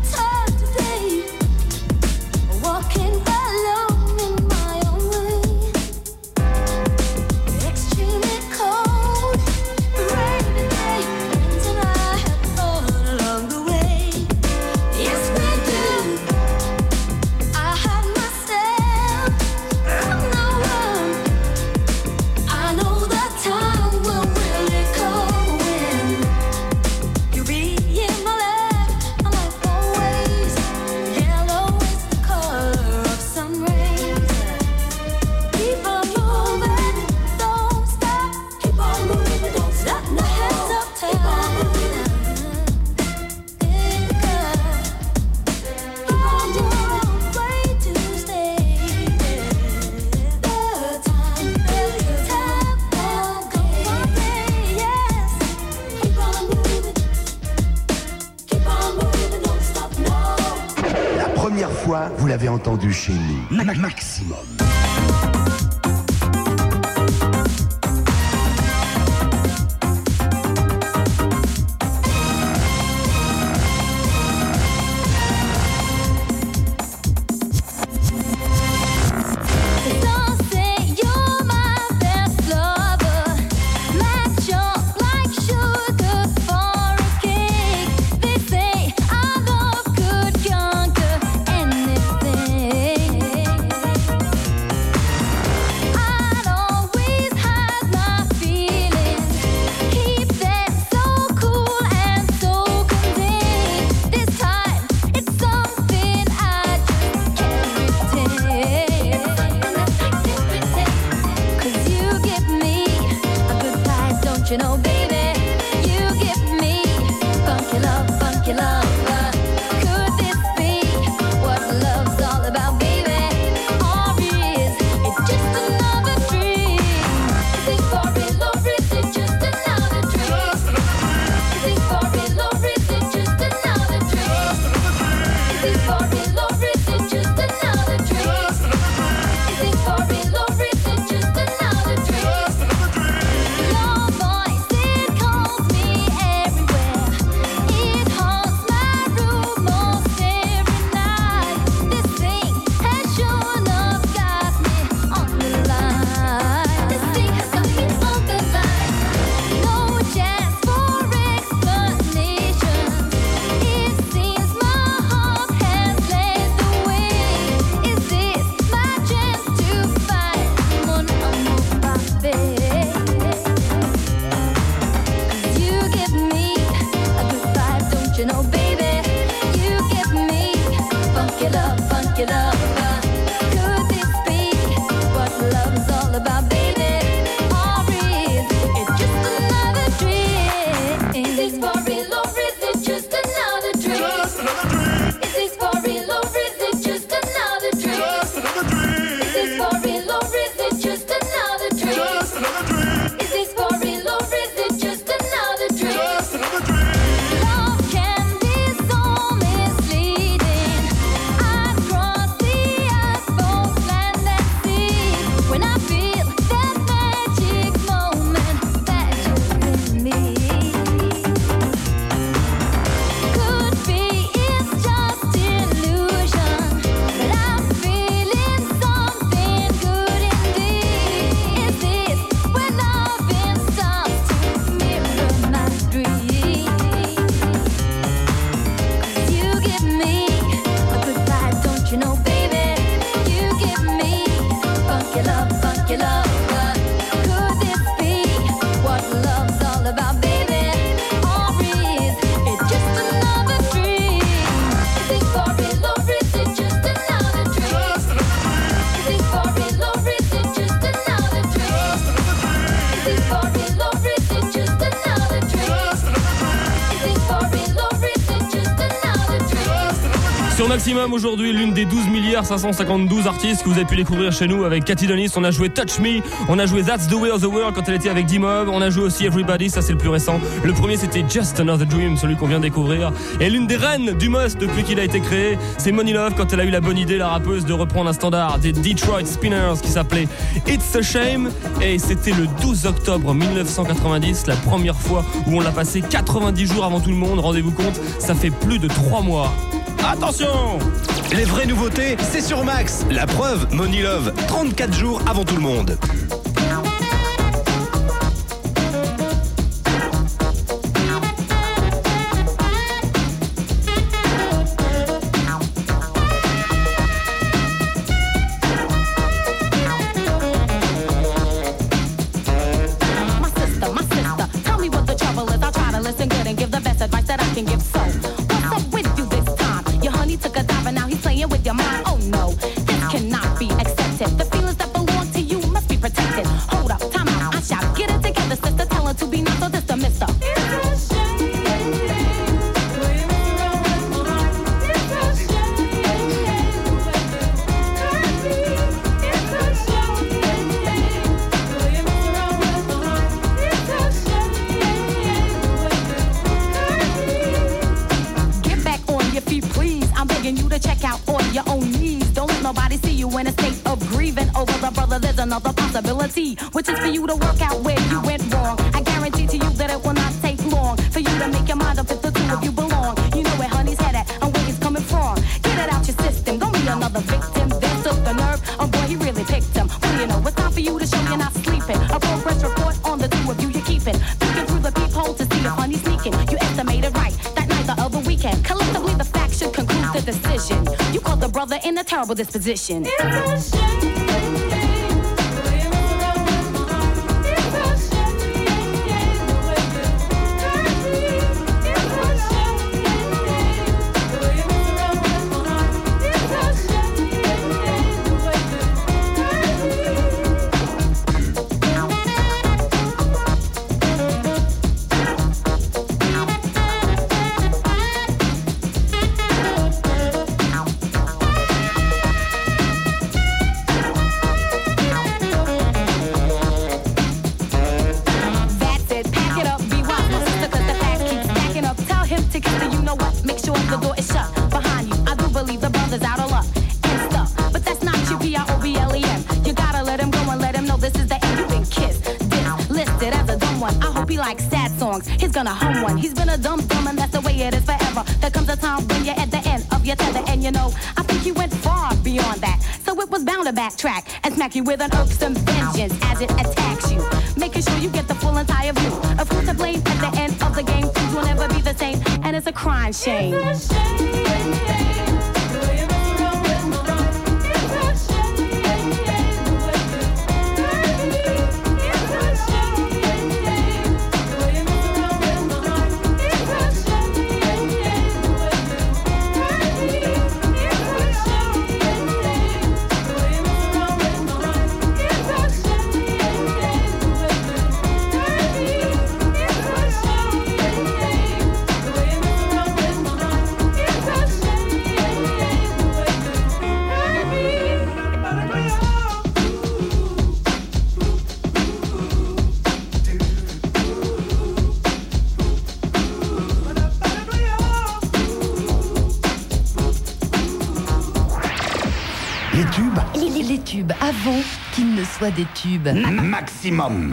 Walking alone in my own way. l'avez entendu chez nous. Maximum. You know, baby, you give me funky love, funky love. Could this be what love's all about, baby? Or is it just another dream? Is it for real or is it just another dream? Is it for real or is it just another dream? Is it for real or is it just another dream? Is it for real or is it just another dream? Your voice, it calls me everywhere. It haunts my room most every night. This thing has sure enough got me on the line. This thing has got me on the line. No chance for explanations. It seems my heart has led the way. Is this my chance to find mon amour parfait? You give me a good vibe, don't you know, baby? You give me funky love, funky love. Could this be what love's all about, baby? Or is it just another dream? Is this for real or is it just another dream? Is this for real or is it just another dream? Is this for real or is it just another dream? Is this for real or is it just another dream? Love can be so misleading. I cross the ice, both land and sea. When I feel that magic moment that you're in me. Could be it's just illusion, but I'm feeling something good indeed. Is this when love starts to mirror my dreams? You give me a good vibe, don't you know, baby? You give me funky love, funky love. Could this be what love's all about, baby? Or is it just another dream? Is it for real or is it just another dream? Is it for real or is it just another dream? Is it for real or is it just another dream? Is it for real or is it just another dream? Sur Maximum aujourd'hui, l'une des 12 552 artistes que vous avez pu découvrir chez nous avec Cathy Dennis. On a joué Touch Me, on a joué That's the Way of the World quand elle était avec D-Mob, on a joué aussi Everybody, ça c'est le plus récent. Le premier c'était Just Another Dream, celui qu'on vient de découvrir. Et l'une des reines du must depuis qu'il a été créé, c'est Money Love quand elle a eu la bonne idée, la rappeuse, de reprendre un standard des Detroit Spinners qui s'appelait It's a Shame. Et c'était le 12 octobre 1990, la première fois où on l'a passé 90 jours avant tout le monde. Rendez-vous compte, ça fait plus de 3 mois. Attention! Les vraies nouveautés, c'est sur Max. La preuve, Money Love, 34 jours avant tout le monde. My sister, tell me what the trouble is. I'll try to listen good and give the best advice that I can give. So, what's up with you this time? Your honey took a dive and now he's playing with your mind. Oh no, this cannot be accepted. The feelings that belong to you must be protected. over the brother, there's another possibility, which is for you to work out where you went wrong. I guarantee to you that it will not take long for you to make your mind up if the two of you belong. You know where honey's head at and where he's coming from. Get it out your system, don't be another victim. Then took the nerve, oh boy, he really picked him. Well, you know, it's time for you to show you're not sleeping. A progress report on the two of you you're keeping. Peeking through the peephole to see if honey's sneaking. You estimated right that night the other weekend. Collectively, the facts should conclude the decision. You caught the brother in a terrible disposition. It's a shame. He's gonna hum one. He's been a dumb and that's the way it is forever. There comes a time when you're at the end of your tether, and you know, I think you went far beyond that. So it was bound to backtrack and smack you with an irksome vengeance as it attacks you, making sure you get the full entire view of who's to blame at the end of the game. Things will never be the same, and it's a crying shame. It's a shame. Les tubes avant qu'ils ne soient des tubes. Maximum.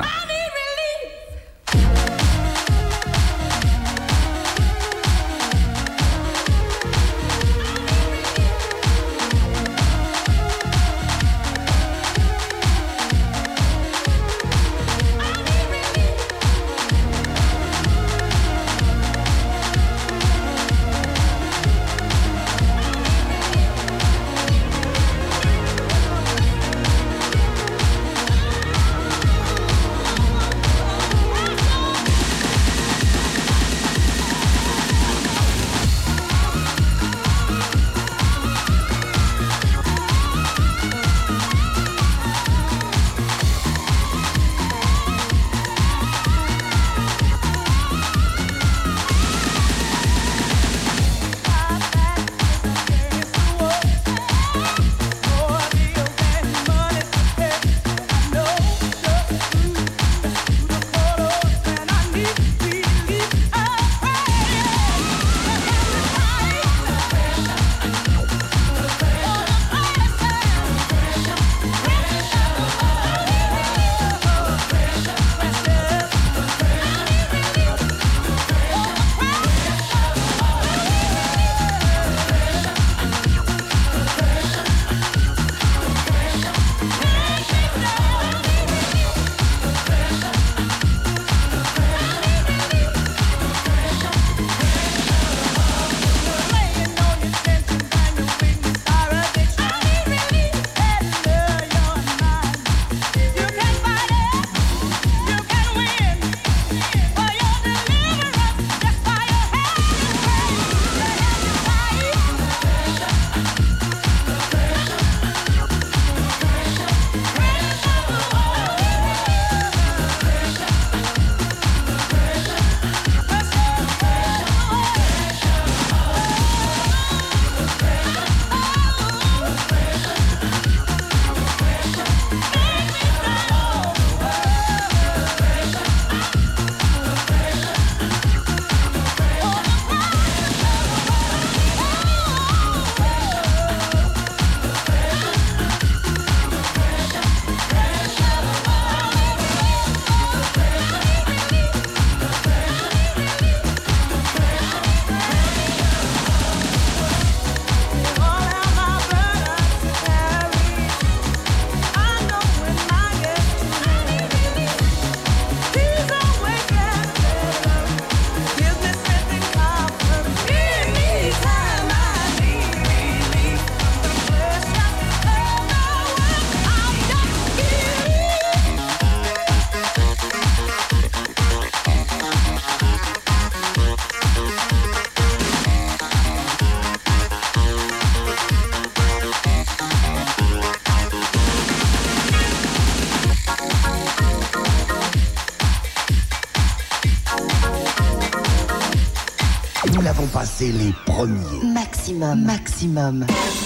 sont passés les premiers. Maximum, maximum.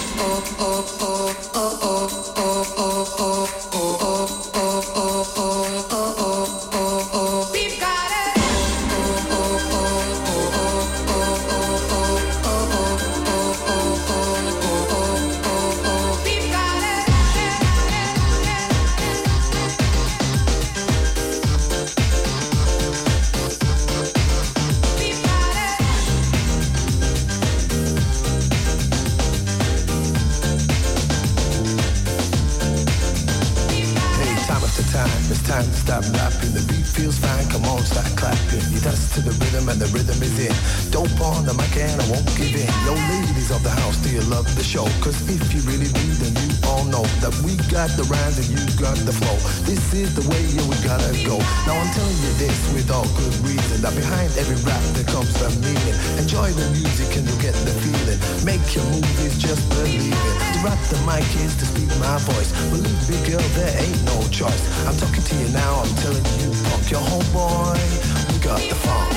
Time to stop lapping. The beat feels fine, come on, start clapping. You dance to the rhythm and the rhythm is in. Dope on the mic and I won't give in. Yo, ladies of the house, do you love the show? Cause if you really do, then you all know that we got the rhymes and you got the flow. This is the way, yeah, we gotta go. Now I'm telling you this with all good reason, that behind every rap there comes a meaning. Enjoy the music and you'll get the feeling. Make your movies, just believe it. To rap the mic is to speak my voice. Believe me, girl, there ain't no choice. I'm talking to you now, I'm telling you, punk your homeboy, we got the funk.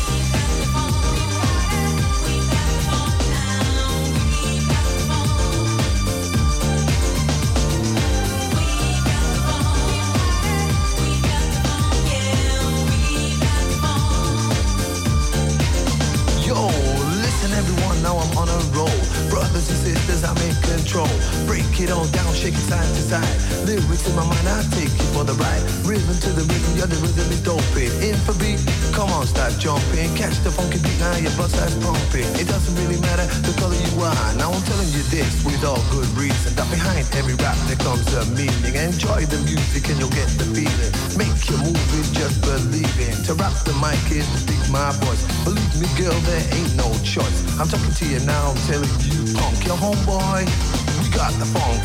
Yo, listen everyone, now I'm on a roll. Brothers and sisters, I'm in control. Break it all down, shake it side to side. Lyrics in my mind, I take you for the ride. Rhythm to the rhythm, yeah, the rhythm is doping. In for beat, come on, start jumping. Catch the funky beat, now your butt starts pumping. It doesn't really matter the color you are. Now I'm telling you this with all good reason, that behind every rap there comes a meaning. Enjoy the music and you'll get the feeling. Make your movies, just believe in. To rap the mic is to speak my voice. Believe me, girl, there ain't no choice. I'm talking to you now, I'm telling you, punk your homeboy, we got the funk.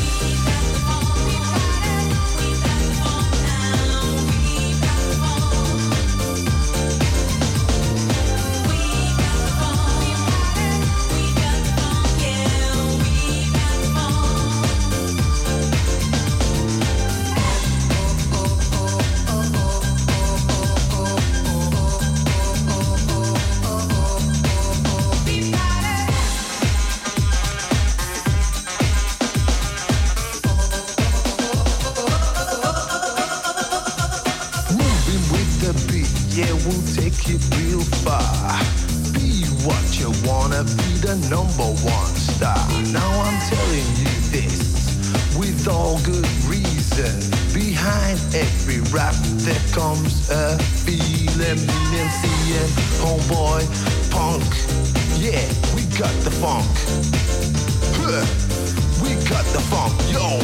Number one star. Now I'm telling you this with all good reason. Behind every rap there comes a feeling. Meaning, seeing, homeboy, punk. Yeah, we got the funk. Huh. We got the funk, yo.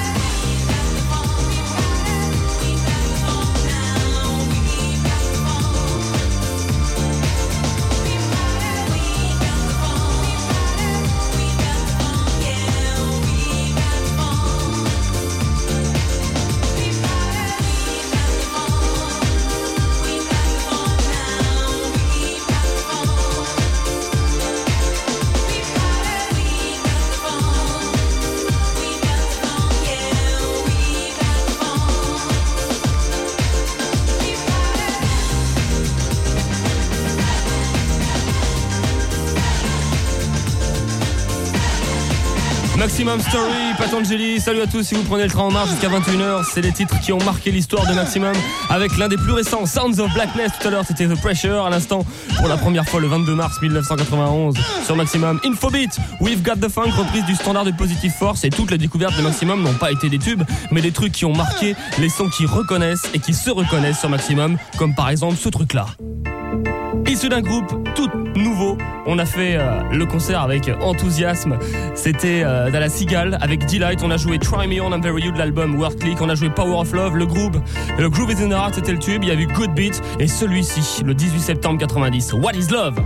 Maximum Story, Patangeli, salut à tous si vous prenez le train en marche jusqu'à 21h, c'est les titres qui ont marqué l'histoire de Maximum avec l'un des plus récents, Sounds of Blackness. Tout à l'heure c'était The Pressure, à l'instant pour la première fois le 22 mars 1991 sur Maximum, Infobeat, We've Got The Funk, reprise du standard de Positive Force. Et toutes les découvertes de Maximum n'ont pas été des tubes mais des trucs qui ont marqué, les sons qui reconnaissent et qui se reconnaissent sur Maximum, comme par exemple ce truc là. Issu d'un groupe tout nouveau, on a fait le concert avec enthousiasme. C'était dans la Cigale avec Delight. On a joué Try Me On, I'm Very You de l'album World Click. On a joué Power of Love, le Groove is in the Heart, c'était le tube. Il y a eu Good Beat et celui-ci, le 18 septembre 90, What is Love?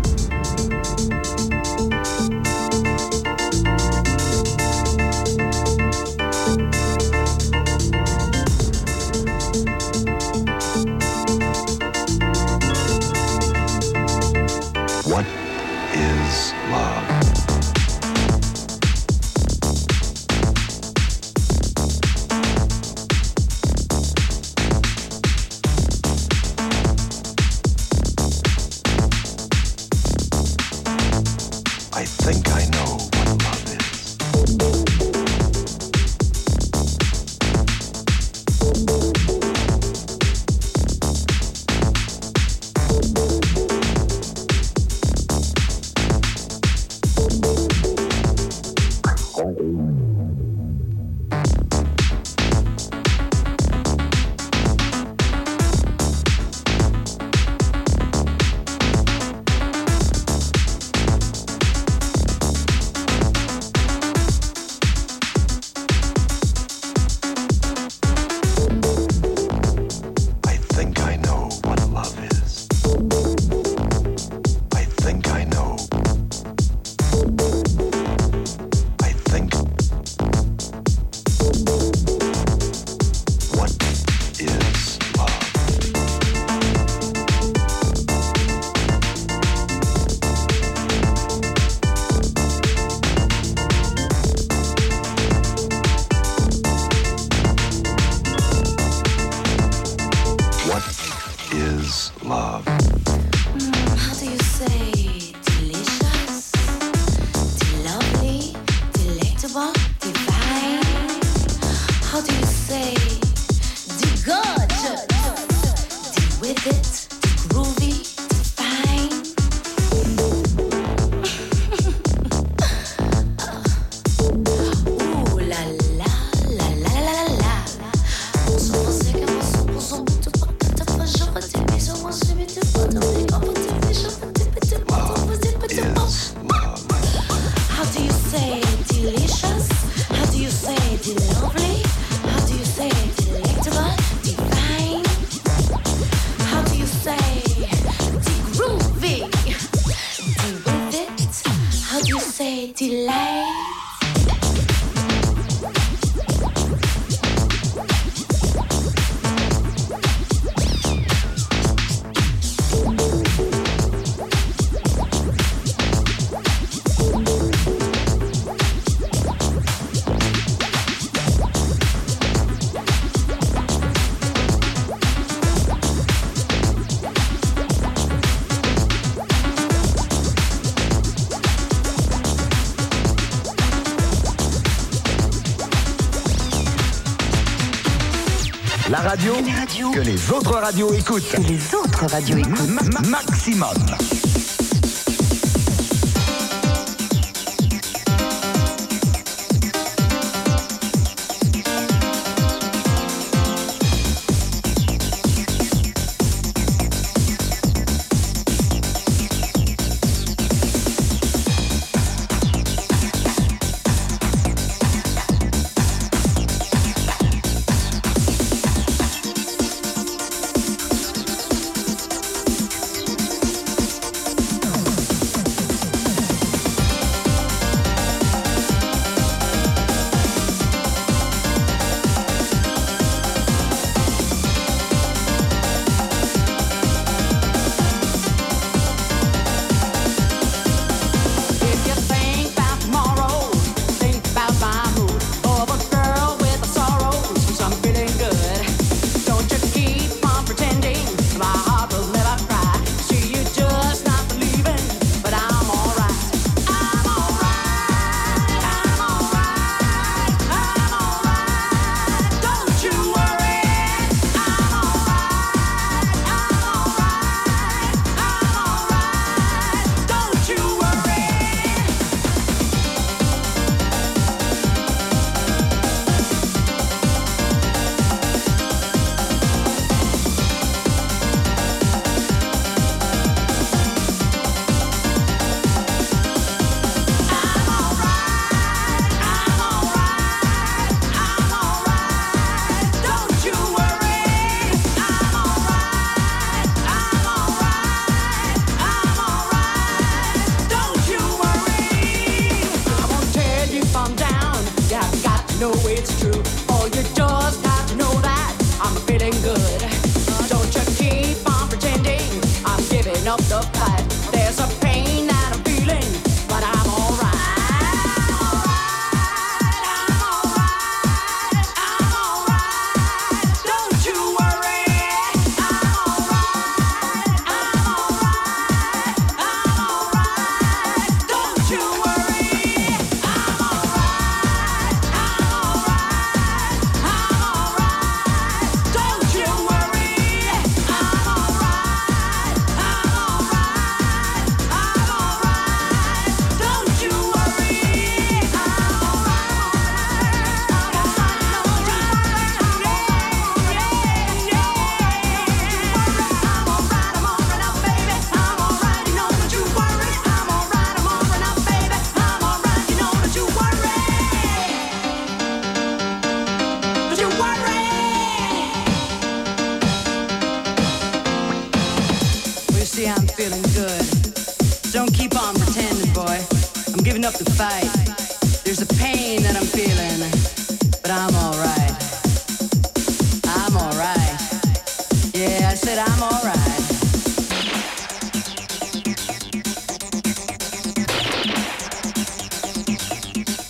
What is love? love. How do you say delicious, lovely, delectable, divine? How do you say gorgeous, with it, groovy, fine? Ooh la la la la la la la. Son pensée que mon son pour son bout de pas de pas j'aurais été mis sur mon chemin de pas de mes opportunités j'aurais été How do you say delicious? How do you say lovely? How do you say delectable, divine? How do you say groovy? With it? How do you say delight? La radio que les autres radios écoutent. Que les autres radios écoutent. Maximum.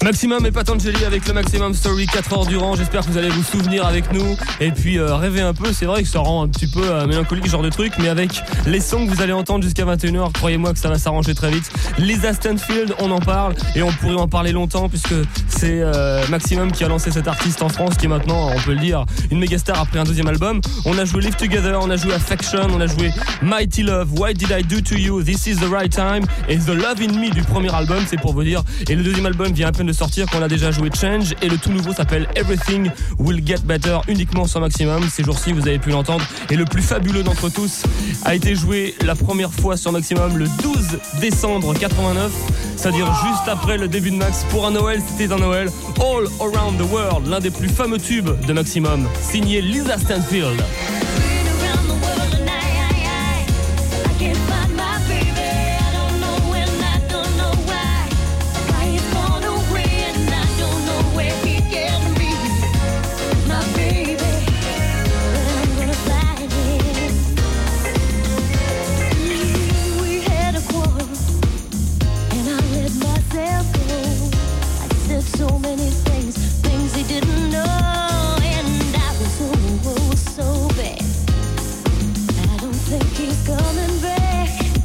Maximum et Patangeli avec le Maximum Story 4 heures durant. J'espère que vous allez vous souvenir avec nous et puis rêver un peu. C'est vrai que ça rend un petit peu mélancolique ce genre de truc, mais avec les sons que vous allez entendre jusqu'à 21h, croyez-moi que ça va s'arranger très vite. Lisa Stanfield, on en parle et on pourrait en parler longtemps puisque c'est Maximum qui a lancé cet artiste en France qui est maintenant, on peut le dire, une méga star après un deuxième album. On a joué Live Together, on a joué Affection, on a joué Mighty Love, Why Did I Do To You, This Is The Right Time et The Love In Me du premier album, c'est pour vous dire. Et le deuxième album vient à peine de sortir, qu'on a déjà joué Change, et le tout nouveau s'appelle Everything Will Get Better, uniquement sur Maximum. Ces jours-ci vous avez pu l'entendre, et le plus fabuleux d'entre tous a été joué la première fois sur Maximum le 12 décembre 89, c'est-à-dire juste après le début de Max. Pour un Noël, c'était un Noël. All Around the World, l'un des plus fameux tubes de Maximum, signé Lisa Stanfield. So many things he didn't know, and I was so bad. I don't think he's coming back.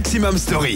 Maximum Story.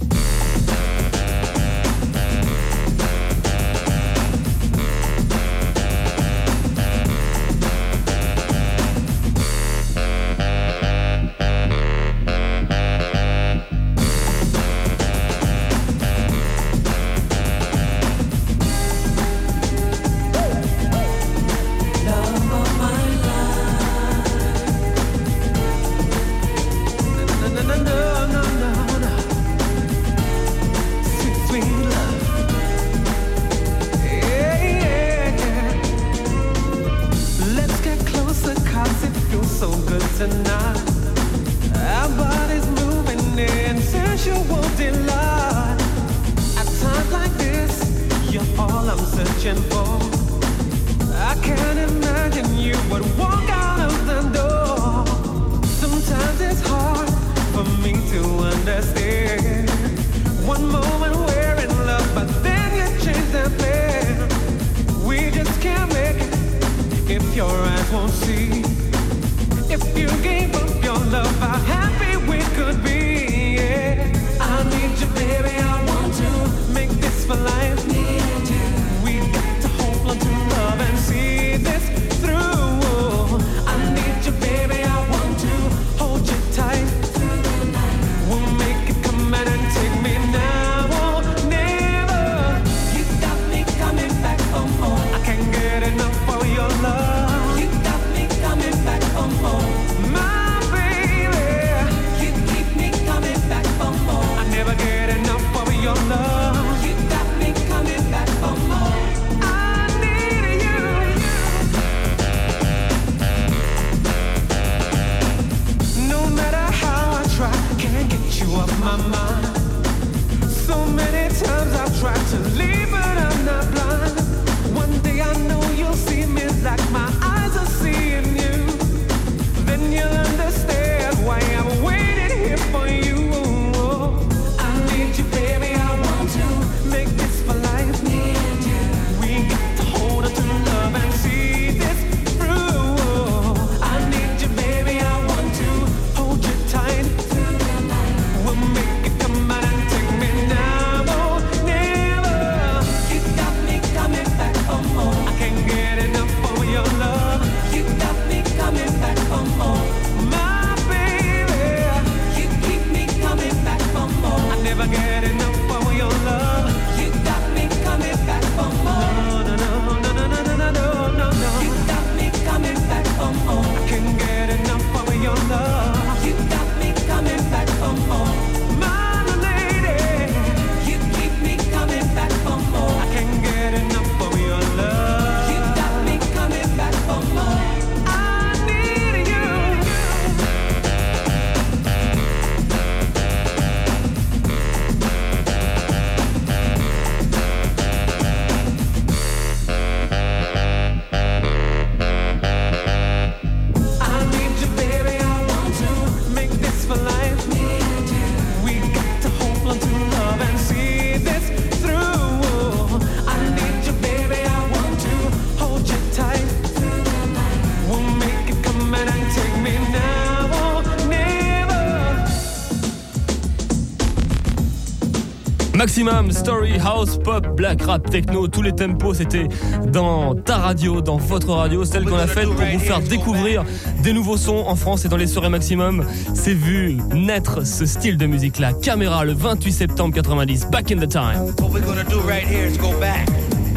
Maximum, Story, House, Pop, Black, Rap, Techno, tous les tempos, c'était dans ta radio, dans votre radio, celle qu'on a faite pour vous faire découvrir des nouveaux sons en France et dans les soirées Maximum. C'est vu naître ce style de musique-là. Caméra, le 28 septembre 90, Back in the Time. What we're gonna do right here is go back.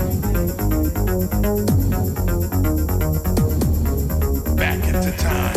Back into time.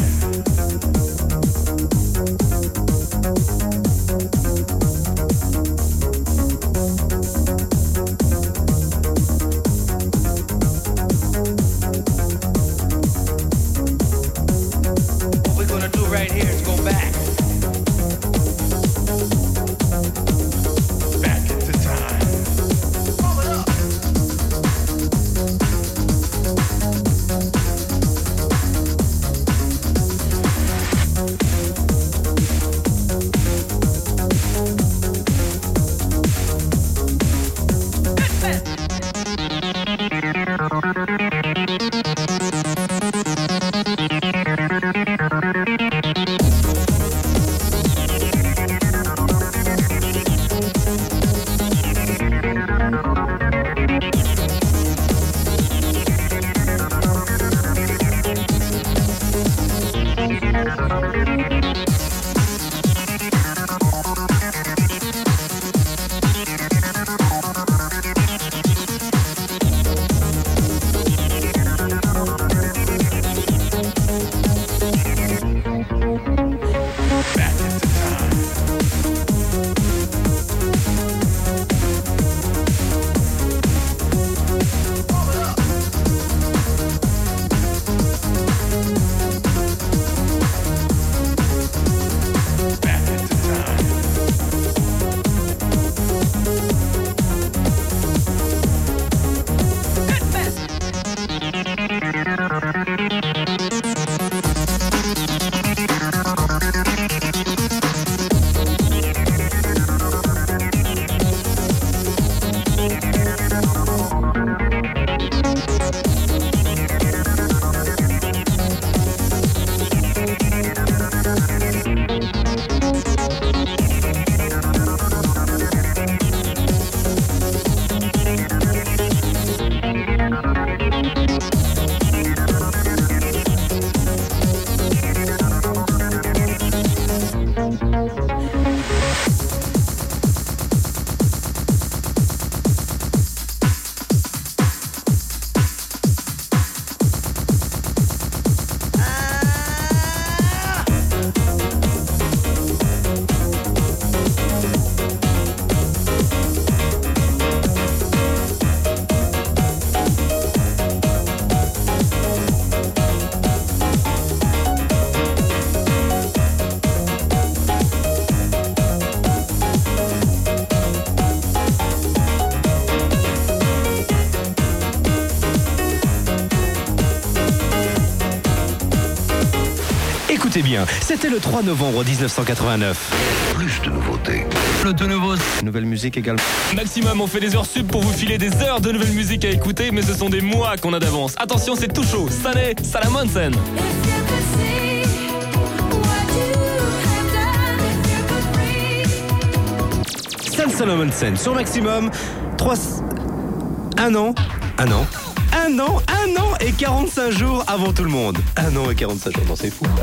Écoutez bien, c'était le 3 novembre 1989. Plus de nouveautés. Le tout nouveau. Nouvelle musique également. Maximum, on fait des heures sub pour vous filer des heures de nouvelle musique à écouter, mais ce sont des mois qu'on a d'avance. Attention, c'est tout chaud. Stanley Salamonsen. Stan Salamonsen sur Maximum. 1 an et 45 jours avant tout le monde. 1 an et 45 jours, non c'est fou.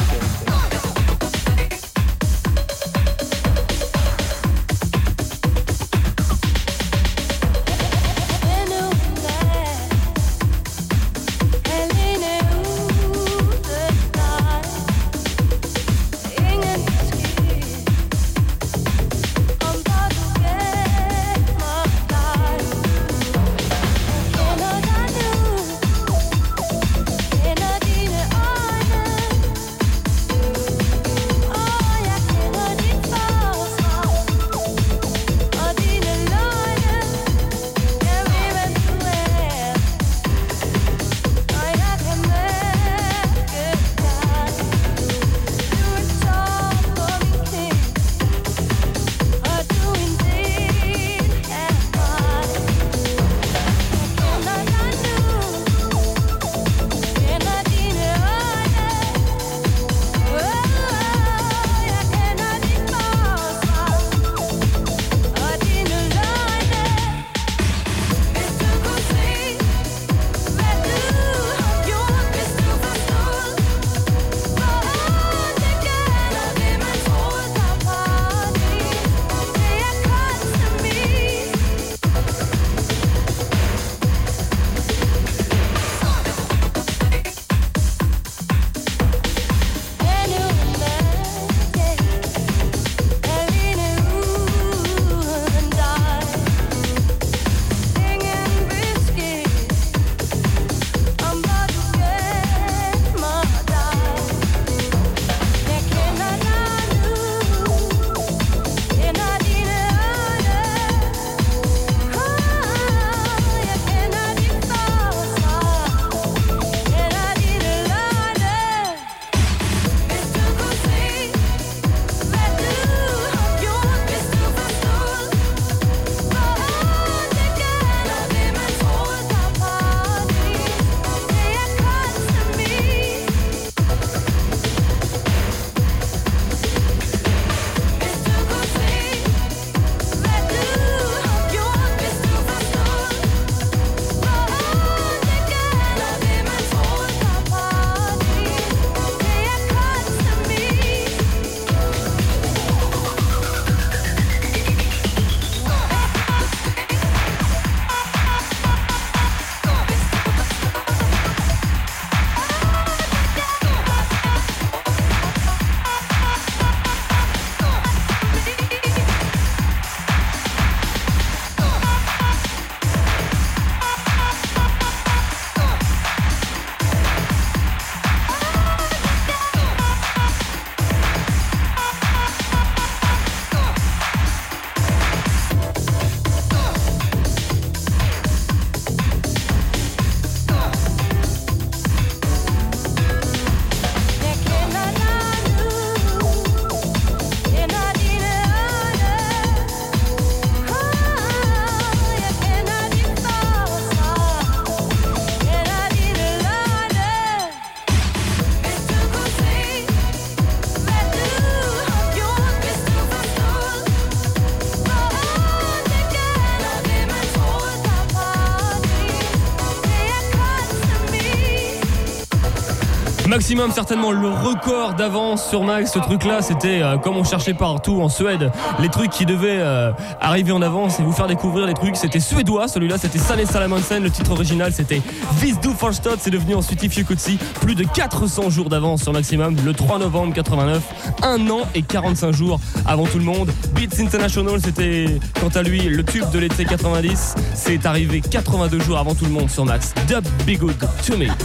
Maximum, certainement le record d'avance sur Max. Ce truc-là, c'était comme on cherchait partout en Suède, les trucs qui devaient arriver en avance et vous faire découvrir les trucs. C'était suédois, celui-là, c'était Stanley Salamonsen. Le titre original, c'était This Do Forstad. C'est devenu ensuite If You Could See. Plus de 400 jours d'avance sur Maximum, le 3 novembre 89. 1 an et 45 jours avant tout le monde. Beats International, c'était quant à lui le tube de l'été 90. C'est arrivé 82 jours avant tout le monde sur Max. Dub Be Good To Me.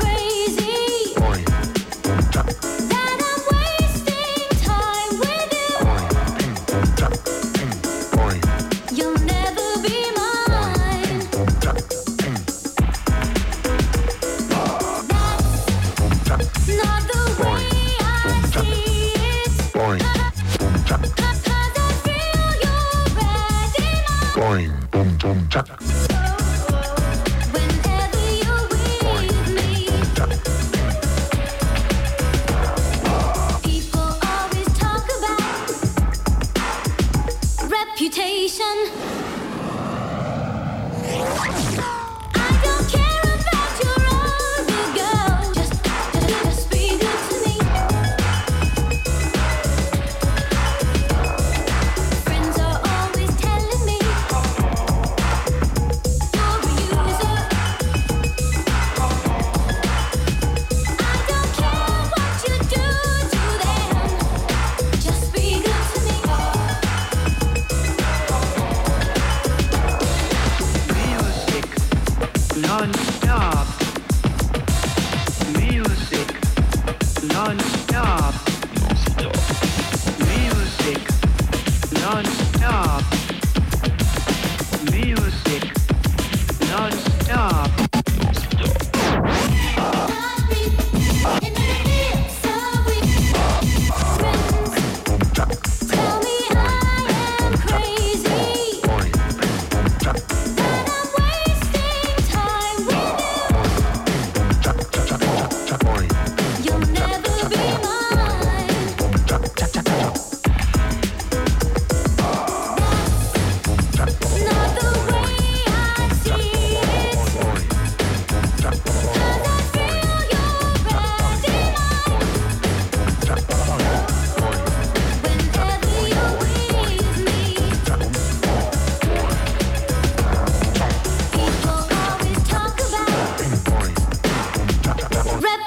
That I'm wasting time with you.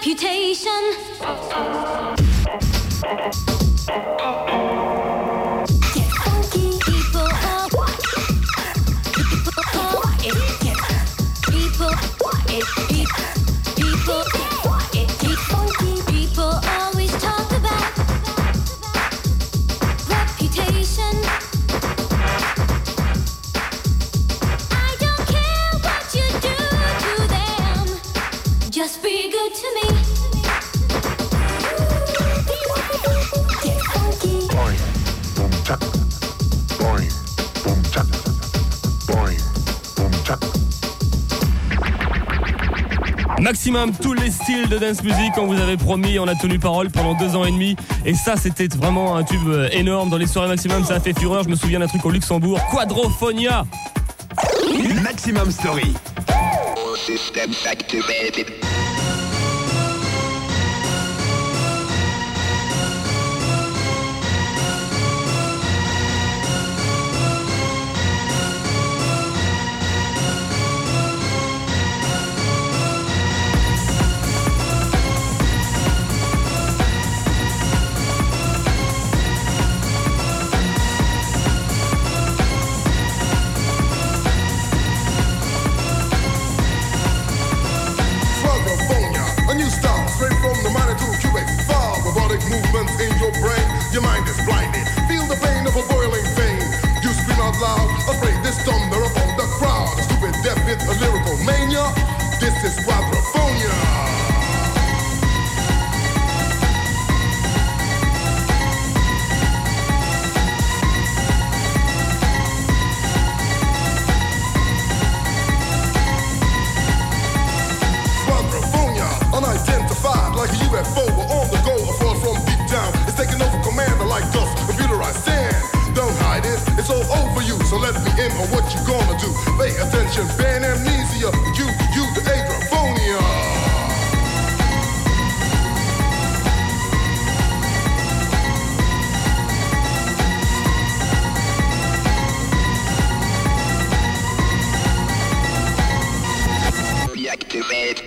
reputation. Get funky, people all want it. People want it. People want it. Get funky, people always talk about reputation. I don't care what you do to them, just be good to me. Get funky. Boing, boom, chuck. Boing, boom, chuck. Boing, boom, chuck. Maximum, tous les styles de dance music, on vous avait promis, on a tenu parole pendant 2 ans et demi. Et ça, c'était vraiment un tube énorme. Dans les soirées Maximum, ça a fait fureur. Je me souviens d'un truc au Luxembourg, Quadrophonia. Maximum Story. System activated. Movements in your brain, your mind is blinded. Feel the pain of a boiling vein. You scream out loud, afraid this thunder upon the crowd. A stupid deaf with a lyrical mania. This is Quadrophonia. Unidentified like a UFO, we're on the go, a force from deep down. It's taking over command like dust, computerized sand. Don't hide it, it's all over you, so let me in on what you gonna do. Pay attention, ban amnesia, you the Quadrophonia. Reactivate.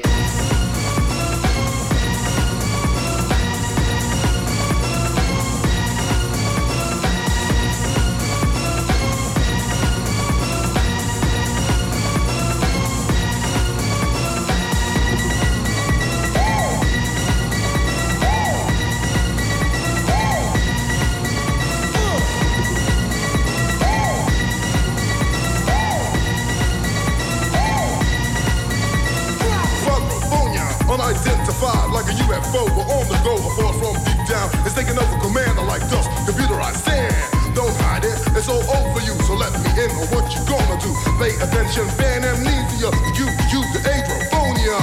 Unidentified like a UFO, we're on the go, a force from deep down. It's taking over command like dust, computerized sand. Don't hide it, it's all over you, so let me in on what you gonna do. Pay attention, ban amnesia, you the Quadrophonia.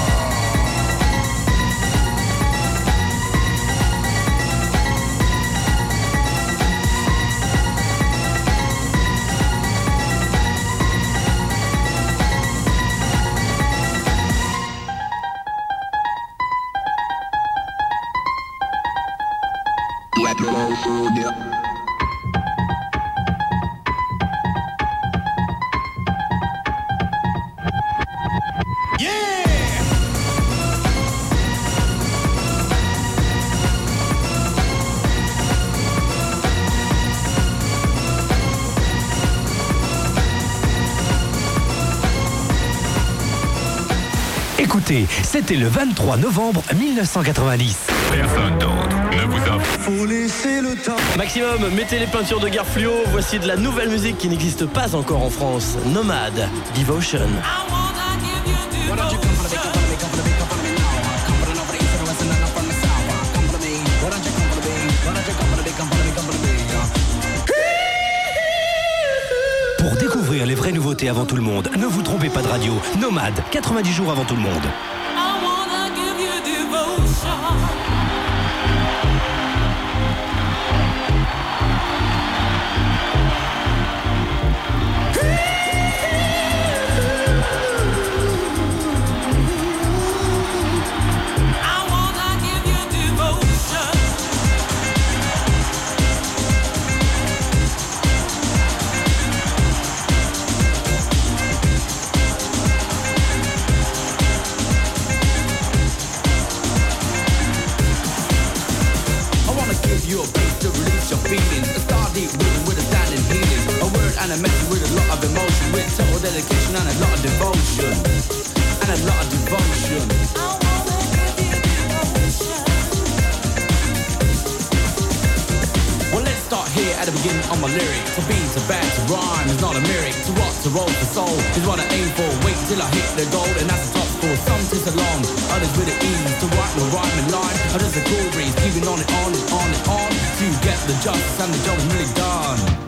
Écoutez, c'était le 23 novembre 1990. Personne d'autre ne vous a... Faut laisser le temps. Maximum, mettez les peintures de guerre fluo. Voici de la nouvelle musique qui n'existe pas encore en France. Nomade, Devotion. Pour découvrir les vraies nouveautés avant tout le monde, ne vous trompez pas de radio. Nomade, 90 jours avant tout le monde. to release your feelings. A star deep rhythm with a standing healing. A word and a message with a lot of emotion. With total dedication and a lot of devotion. And a lot of devotion. Well, let's start here at the beginning of my lyric. To be, to bad, to rhyme is not a lyric. To rock, to roll, to soul is what I aim for. Wait till I hit the goal and that's the top score. Some tis along, others with the ease. To write my rhyming line, others a cool breeze. Keeping on and on and on and on. To get the justice and the job is really done.